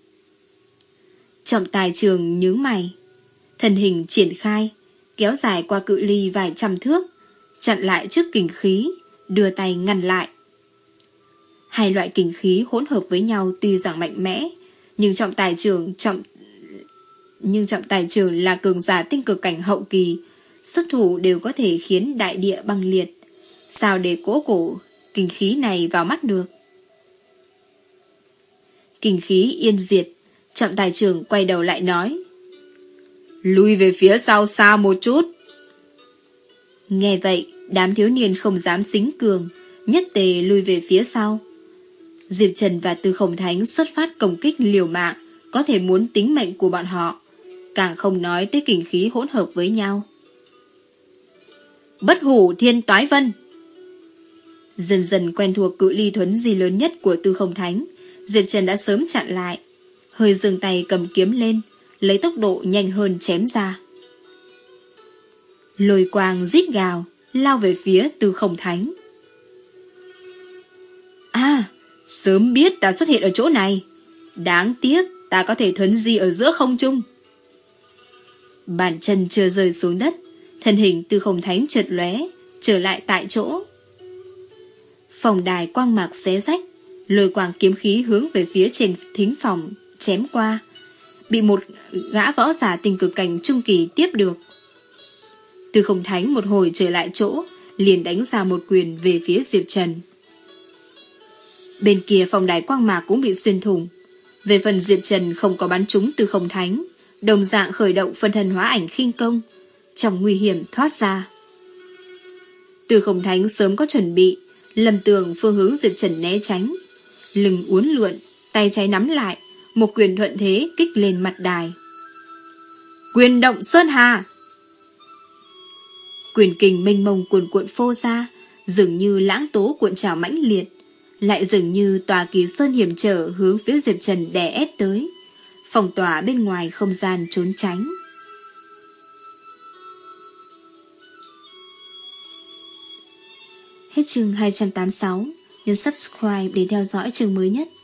Trọng tài trường nhướng mày, thân hình triển khai, kéo dài qua cự ly vài trăm thước, chặn lại trước kình khí, đưa tay ngăn lại. Hai loại kình khí hỗn hợp với nhau tuy rằng mạnh mẽ, nhưng trọng tài trường trọng nhưng trọng tài trường là cường giả tinh cực cảnh hậu kỳ, xuất thủ đều có thể khiến đại địa băng liệt. Sao để cố cổ kình khí này vào mắt được? Kình khí yên diệt, trọng tài trường quay đầu lại nói: Lùi về phía sau xa một chút. Nghe vậy, đám thiếu niên không dám xính cường, nhất tề lùi về phía sau. Diệp Trần và Tư Không Thánh xuất phát công kích liều mạng, có thể muốn tính mệnh của bọn họ, càng không nói tới kình khí hỗn hợp với nhau. Bất hủ thiên toái vân. Dần dần quen thuộc cự ly thuấn di lớn nhất của Tư Không Thánh, Diệp Trần đã sớm chặn lại, hơi dừng tay cầm kiếm lên, lấy tốc độ nhanh hơn chém ra. Lôi quang rít gào, lao về phía Tư Không Thánh. À, sớm biết ta xuất hiện ở chỗ này. Đáng tiếc ta có thể thuấn di ở giữa không trung. Bàn chân chưa rơi xuống đất, thân hình Tư Không Thánh chợt lóe, trở lại tại chỗ. Phòng đài quang mạc xé rách, lôi quang kiếm khí hướng về phía trên thính phòng chém qua, bị một gã võ giả tinh cực cảnh trung kỳ tiếp được. Tư Không Thánh một hồi trở lại chỗ, liền đánh ra một quyền về phía Diệp Trần. Bên kia phòng đài quang mạc cũng bị xuyên thủng. Về phần Diệp Trần không có bắn trúng Tư Không Thánh, đồng dạng khởi động phân thân hóa ảnh khinh công, trong nguy hiểm thoát ra. Tư Không Thánh sớm có chuẩn bị, lầm tường phương hướng Diệp Trần né tránh, lưng uốn lượn, tay trái nắm lại, một quyền thuận thế kích lên mặt đài. Quyền động sơn hà. Quyền kình mênh mông cuồn cuộn phô ra, dường như lãng tố cuộn trào mãnh liệt, lại dường như tòa Kỳ Sơn hiểm trở hướng phía Diệp Trần đè ép tới, phong tỏa bên ngoài không gian trốn tránh. Hết chương hai trăm tám mươi sáu, nhấn subscribe để theo dõi chương mới nhất.